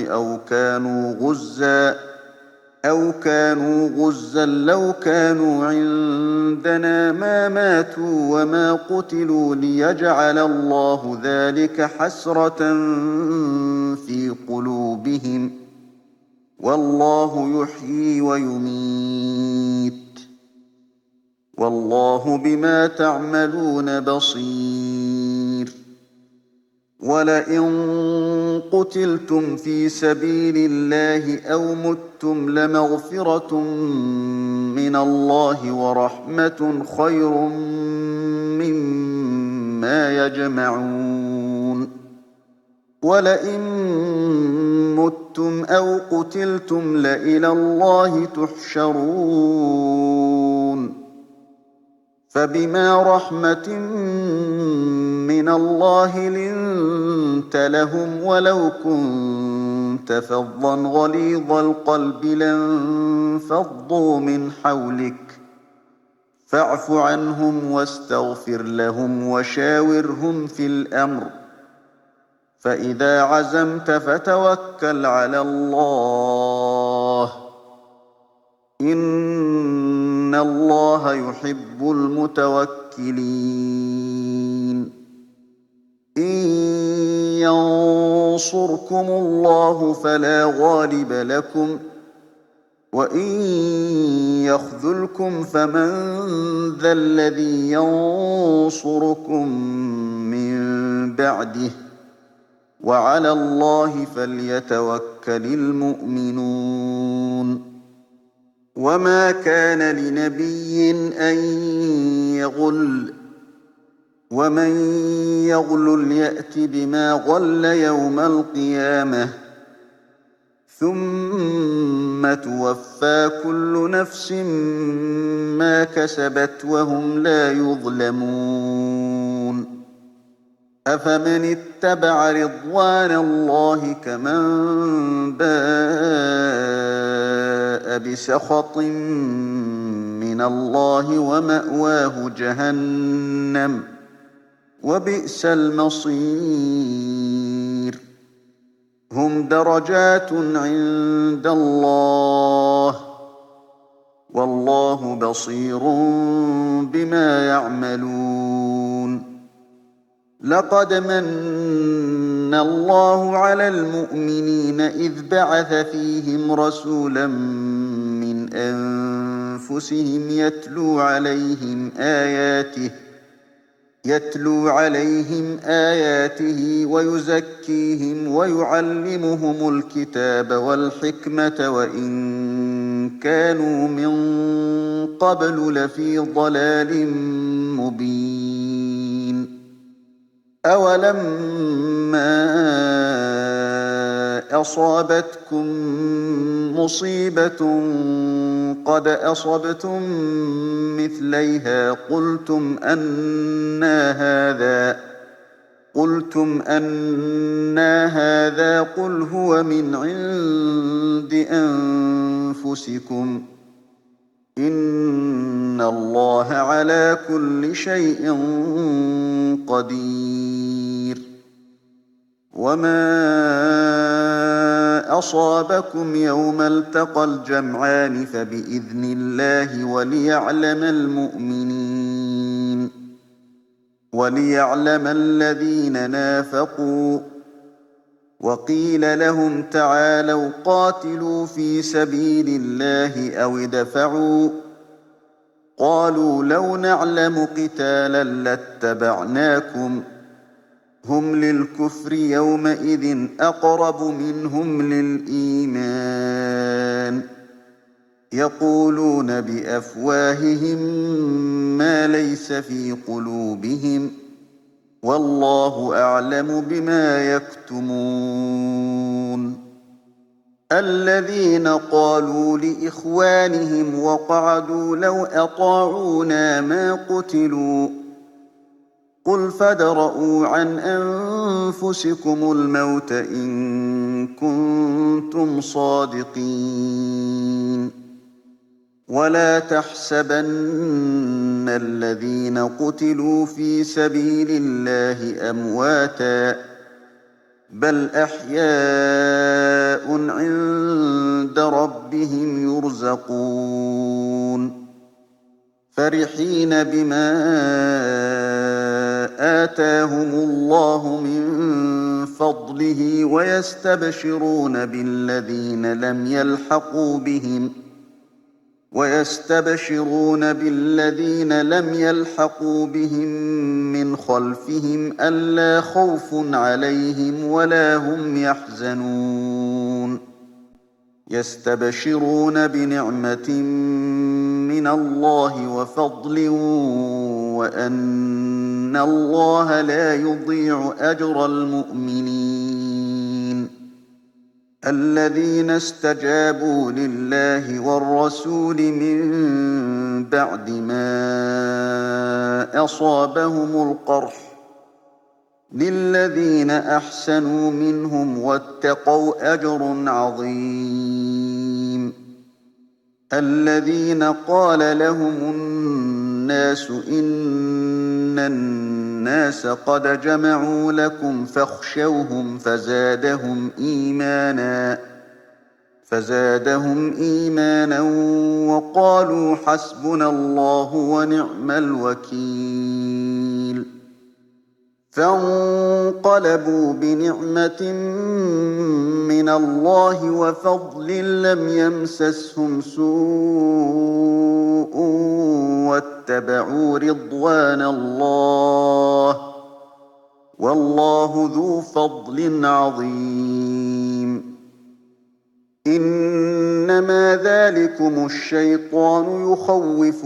أو كانوا غزا لو كانوا عندنا ما ماتوا وما قتلوا ليجعل الله ذلك حسرة في قلوبهم، والله يحيي ويميت، والله بما تعملون بصير. ولئن قتلتم في سبيل الله أو متم لمغفرة من الله ورحمة خير مما يجمعون. ولئن متم أو قتلتم لإلى الله تحشرون. فبما رحمة من الله لنت لهم، ولو كنت فظا غليظ القلب لانفضوا من حولك، فاعف عنهم واستغفر لهم وشاورهم في الأمر، فإذا عزمت فتوكل على الله، إن الله يحب المتوكلين. إن ينصركم الله فلا غالب لكم، وإن يخذلكم فمن ذا الذي ينصركم من بعده، وعلى الله فليتوكل المؤمنون. وما كان لنبي أن يغل، ومن يغلل يأت بما غل يوم القيامة، ثم توفى كل نفس ما كسبت وهم لا يظلمون. أفمن اتبع رضوان الله كمن باء بسخط من الله ومأواه جهنم، وبئس المصير. هم درجات عند الله، والله بصير بما يعملون. لقد من الله على المؤمنين إذ بعث فيهم رسولا من أنفسهم يتلو عليهم آياته ويزكيهم ويعلمهم الكتاب والحكمة وإن كانوا من قبل لفي ضلال مبين. أولما أصابتكم مصيبة قد أصبتم مثليها قلتم أنى هذا قل هو من عند أنفسكم، إن الله على كل شيء قدير. وما أصابكم يوم التقى الجمعان فبإذن الله وليعلم الذين نافقوا وقيل لهم تعالوا قاتلوا في سبيل الله أو ادفعوا قالوا لو نعلم قتالا لاتبعناكم هم للكفر يومئذ أقرب منهم للإيمان يقولون بأفواههم ما ليس في قلوبهم والله أعلم بما يكتمون الذين قالوا لإخوانهم وقعدوا لو أطاعونا ما قتلوا قل فادرءوا عن أنفسكم الموت إن كنتم صادقين ولا تحسبن الذين قتلوا في سبيل الله أمواتا بل أحياء عند ربهم يرزقون فرحين بما آتاهم الله من فضله ويستبشرون بالذين لم يلحقوا بهم من خلفهم ألا خوف عليهم ولا هم يحزنون يستبشرون بنعمة من الله وفضل وأن الله لا يضيع أجر المؤمنين الذين استجابوا لله والرسول من بعد ما أصابهم القرح للذين أحسنوا منهم واتقوا أجر عظيم الذين قال لهم الناس إن الناس قد جمعوا لكم فاخشوهم فزادهم إيمانا وقالوا حسبنا الله ونعم الوكيل فانقلبوا بنعمة من الله وفضل لم يمسسهم سوء واتبعوا رضوان الله والله ذو فضل عظيم إنما ذلكم الشيطان يخوف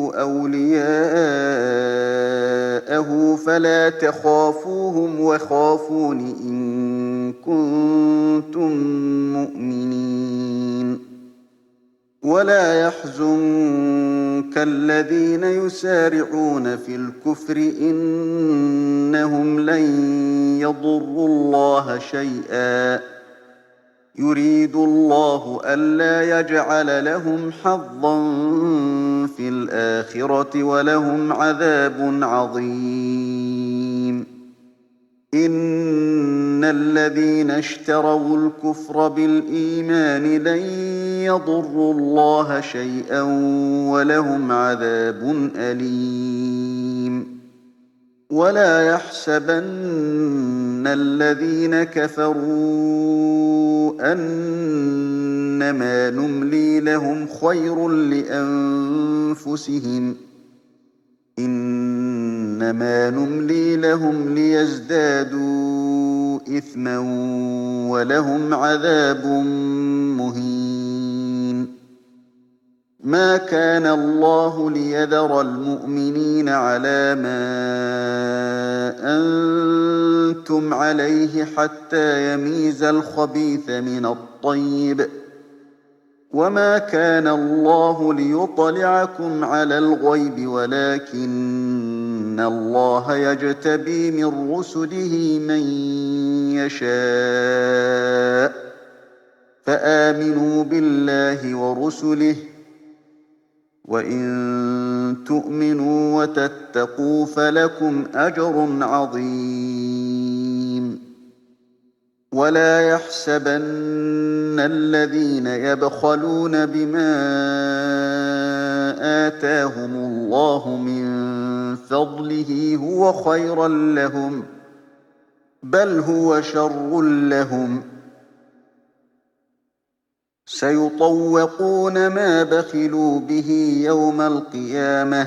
أولياءه فلا تخافوهم وخافون إن كنتم مؤمنين ولا يحزنك الذين يسارعون في الكفر إنهم لن يضروا الله شيئا يريد الله ألا يجعل لهم حظا في الآخرة ولهم عذاب عظيم إن الذين اشتروا الكفر بالإيمان لن يضروا الله شيئا ولهم عذاب أليم ولا يحسبن الذين كفروا أنما نملي لهم خير لأنفسهم إنما نملي لهم ليزدادوا إثما ولهم عذاب مهين ما كان الله ليذر المؤمنين على ما أنتم عليه حتى يميز الخبيث من الطيب وما كان الله ليطلعكم على الغيب ولكن الله يجتبي من رسله من يشاء فآمنوا بالله ورسله وإن تؤمنوا وتتقوا فلكم أجر عظيم ولا يحسبن الذين يبخلون بما آتاهم الله من فضله هو خيرا لهم بل هو شر لهم سيطوقون ما بخلوا به يوم القيامة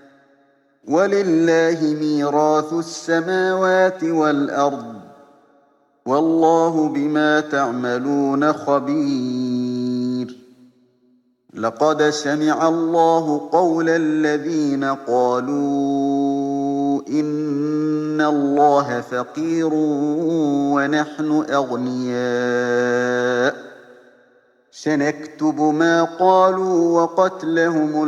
ولله ميراث السماوات والأرض والله بما تعملون خبير لقد سمع الله قول الذين قالوا إن الله فقير ونحن أغنياء سنكتب ما قالوا وقتلهم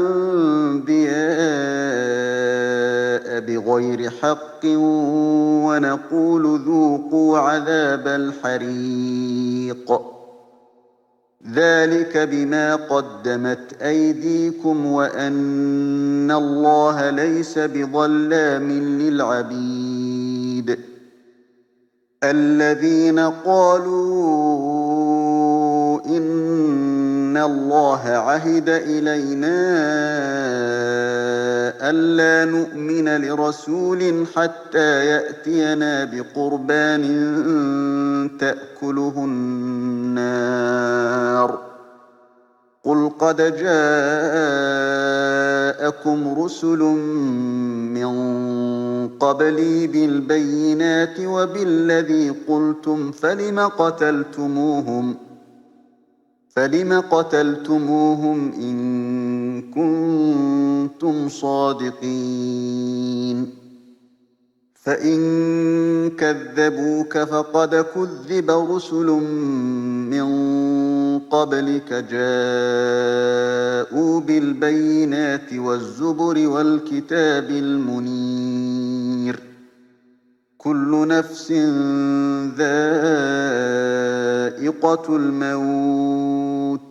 الأنبياء بغير حق ونقول ذوقوا عذاب الحريق ذلك بما قدمت أيديكم وأن الله ليس بظلام للعبيد الذين قالوا إن الله عهد إلينا ألا نؤمن لرسول حتى يأتينا بقربان تأكله النار قل قد جاءكم رسل من قبلي بالبينات وبالذي قلتم فلم قتلتموهم إن كنتم صادقين فإن كذبوك فقد كذب رسل من قبلك جاءوا بالبينات والزبر والكتاب المنير كل نفس ذائقة الموت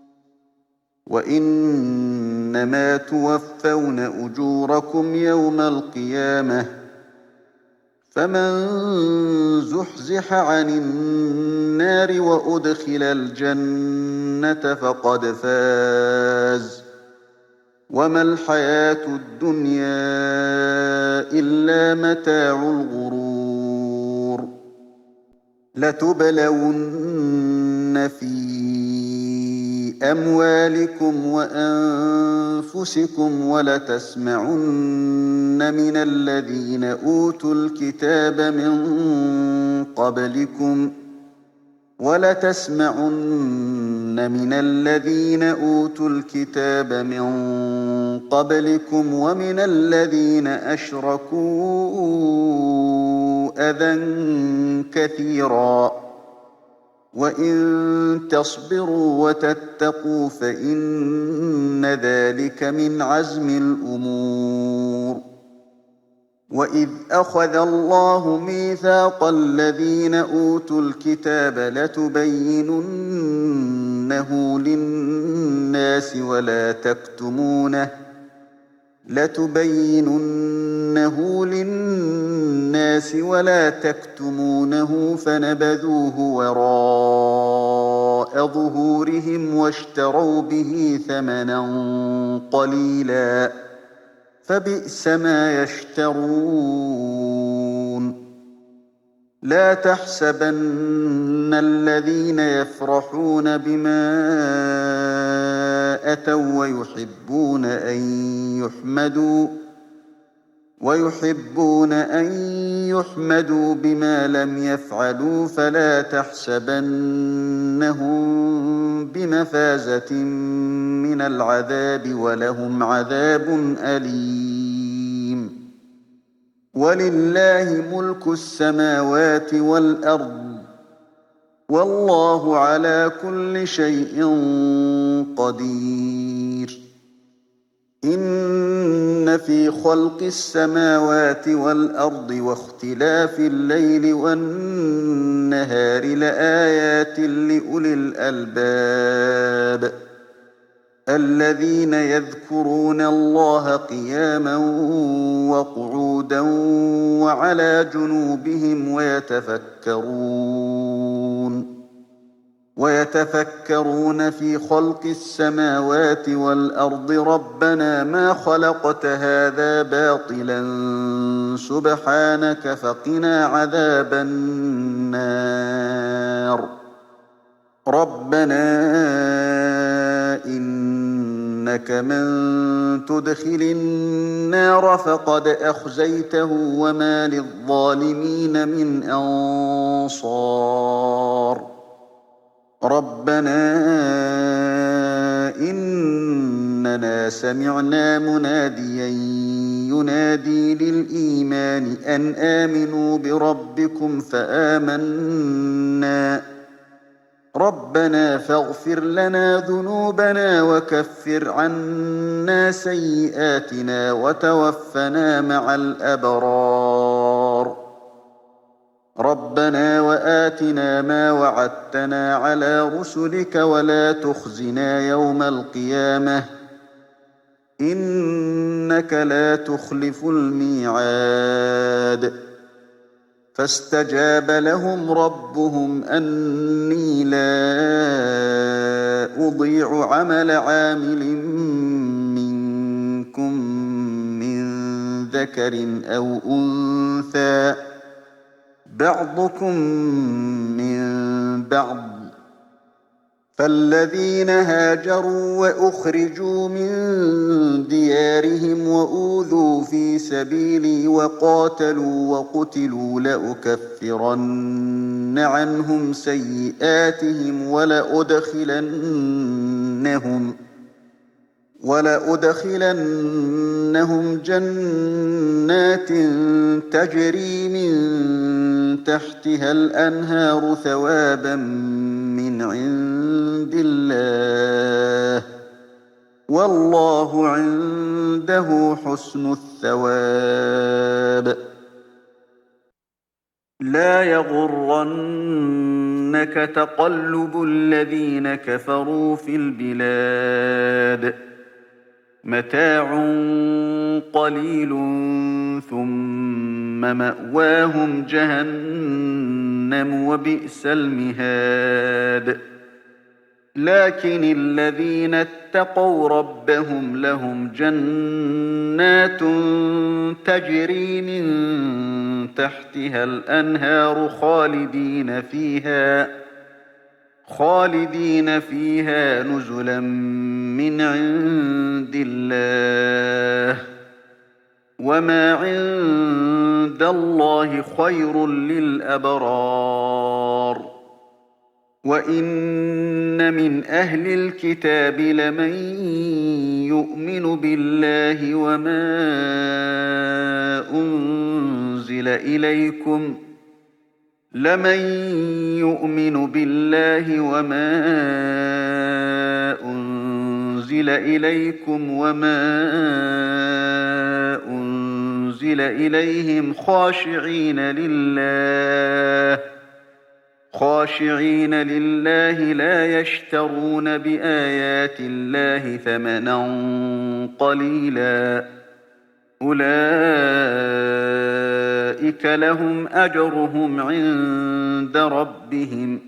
وإنما توفون أجوركم يوم القيامة فمن زحزح عن النار وأدخل الجنة فقد فاز وما الحياة الدنيا إلا متاع الغرور لتبلون في أموالكم وأنفسكم ولتسمعن من الذين أوتوا الكتاب من قبلكم ومن الذين أشركوا أذى كثيرا وإن تصبروا وتتقوا فإن ذلك من عزم الأمور وإذ أخذ الله ميثاق الذين أوتوا الكتاب لتبيننه للناس ولا تكتمونه فنبذوه وراء ظهورهم واشتروا به ثمنا قليلا فبئس ما يشترون لا تحسبن الذين يفرحون بما أتوا ويحبون أن يحمدوا بما لم يفعلوا فلا تحسبنهم بمفازة من العذاب ولهم عذاب أليم ولله ملك السماوات والأرض والله على كل شيء قدير إن في خلق السماوات والأرض واختلاف الليل والنهار لآيات لأولي الألباب الذين يذكرون الله قياما وقعودا وعلى جنوبهم ويتفكرون في خلق السماوات والأرض ربنا ما خلقت هذا باطلا سبحانك فقنا عذاب النار ربنا إنك من تدخل النار فقد أخزيته وما للظالمين من أنصار ربنا إننا سمعنا مناديا ينادي للإيمان أن آمنوا بربكم فآمنا ربنا فاغفر لنا ذنوبنا وكفر عنا سيئاتنا وتوفنا مع الأبرار ربنا وآتنا ما وعدتنا على رسلك ولا تخزنا يوم القيامة إنك لا تخلف الميعاد فاستجاب لهم ربهم أني لا أضيع عمل عامل منكم من ذكر أو أنثى بعضكم من بعض فالذين هاجروا وأخرجوا من ديارهم وأوذوا في سبيلي وقاتلوا وقتلوا لأكفرن عنهم سيئاتهم ولأدخلنهم جنات تجري من تحتها الأنهار ثوابا من عند الله والله عنده حسن الثواب لا يغرنك تقلب الذين كفروا في البلاد متاع قليل ثم مأواهم جهنم وبئس المهاد لكن الذين اتقوا ربهم لهم جنات تجري من تحتها الأنهار خالدين فيها نزلا من عند الله وما عند الله خير للأبرار وإن من أهل الكتاب لمن يؤمن بالله وما أنزل إليكم وما أنزل إليهم خاشعين لله لا يشترون بآيات الله ثمنا قليلا أولئك لهم أجرهم عند ربهم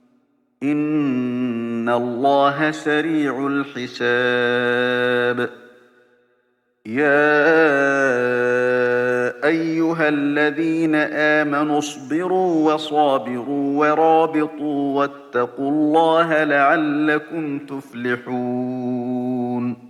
إن الله سريع الحساب يا أيها الذين آمنوا اصبروا وصابروا ورابطوا واتقوا الله لعلكم تفلحون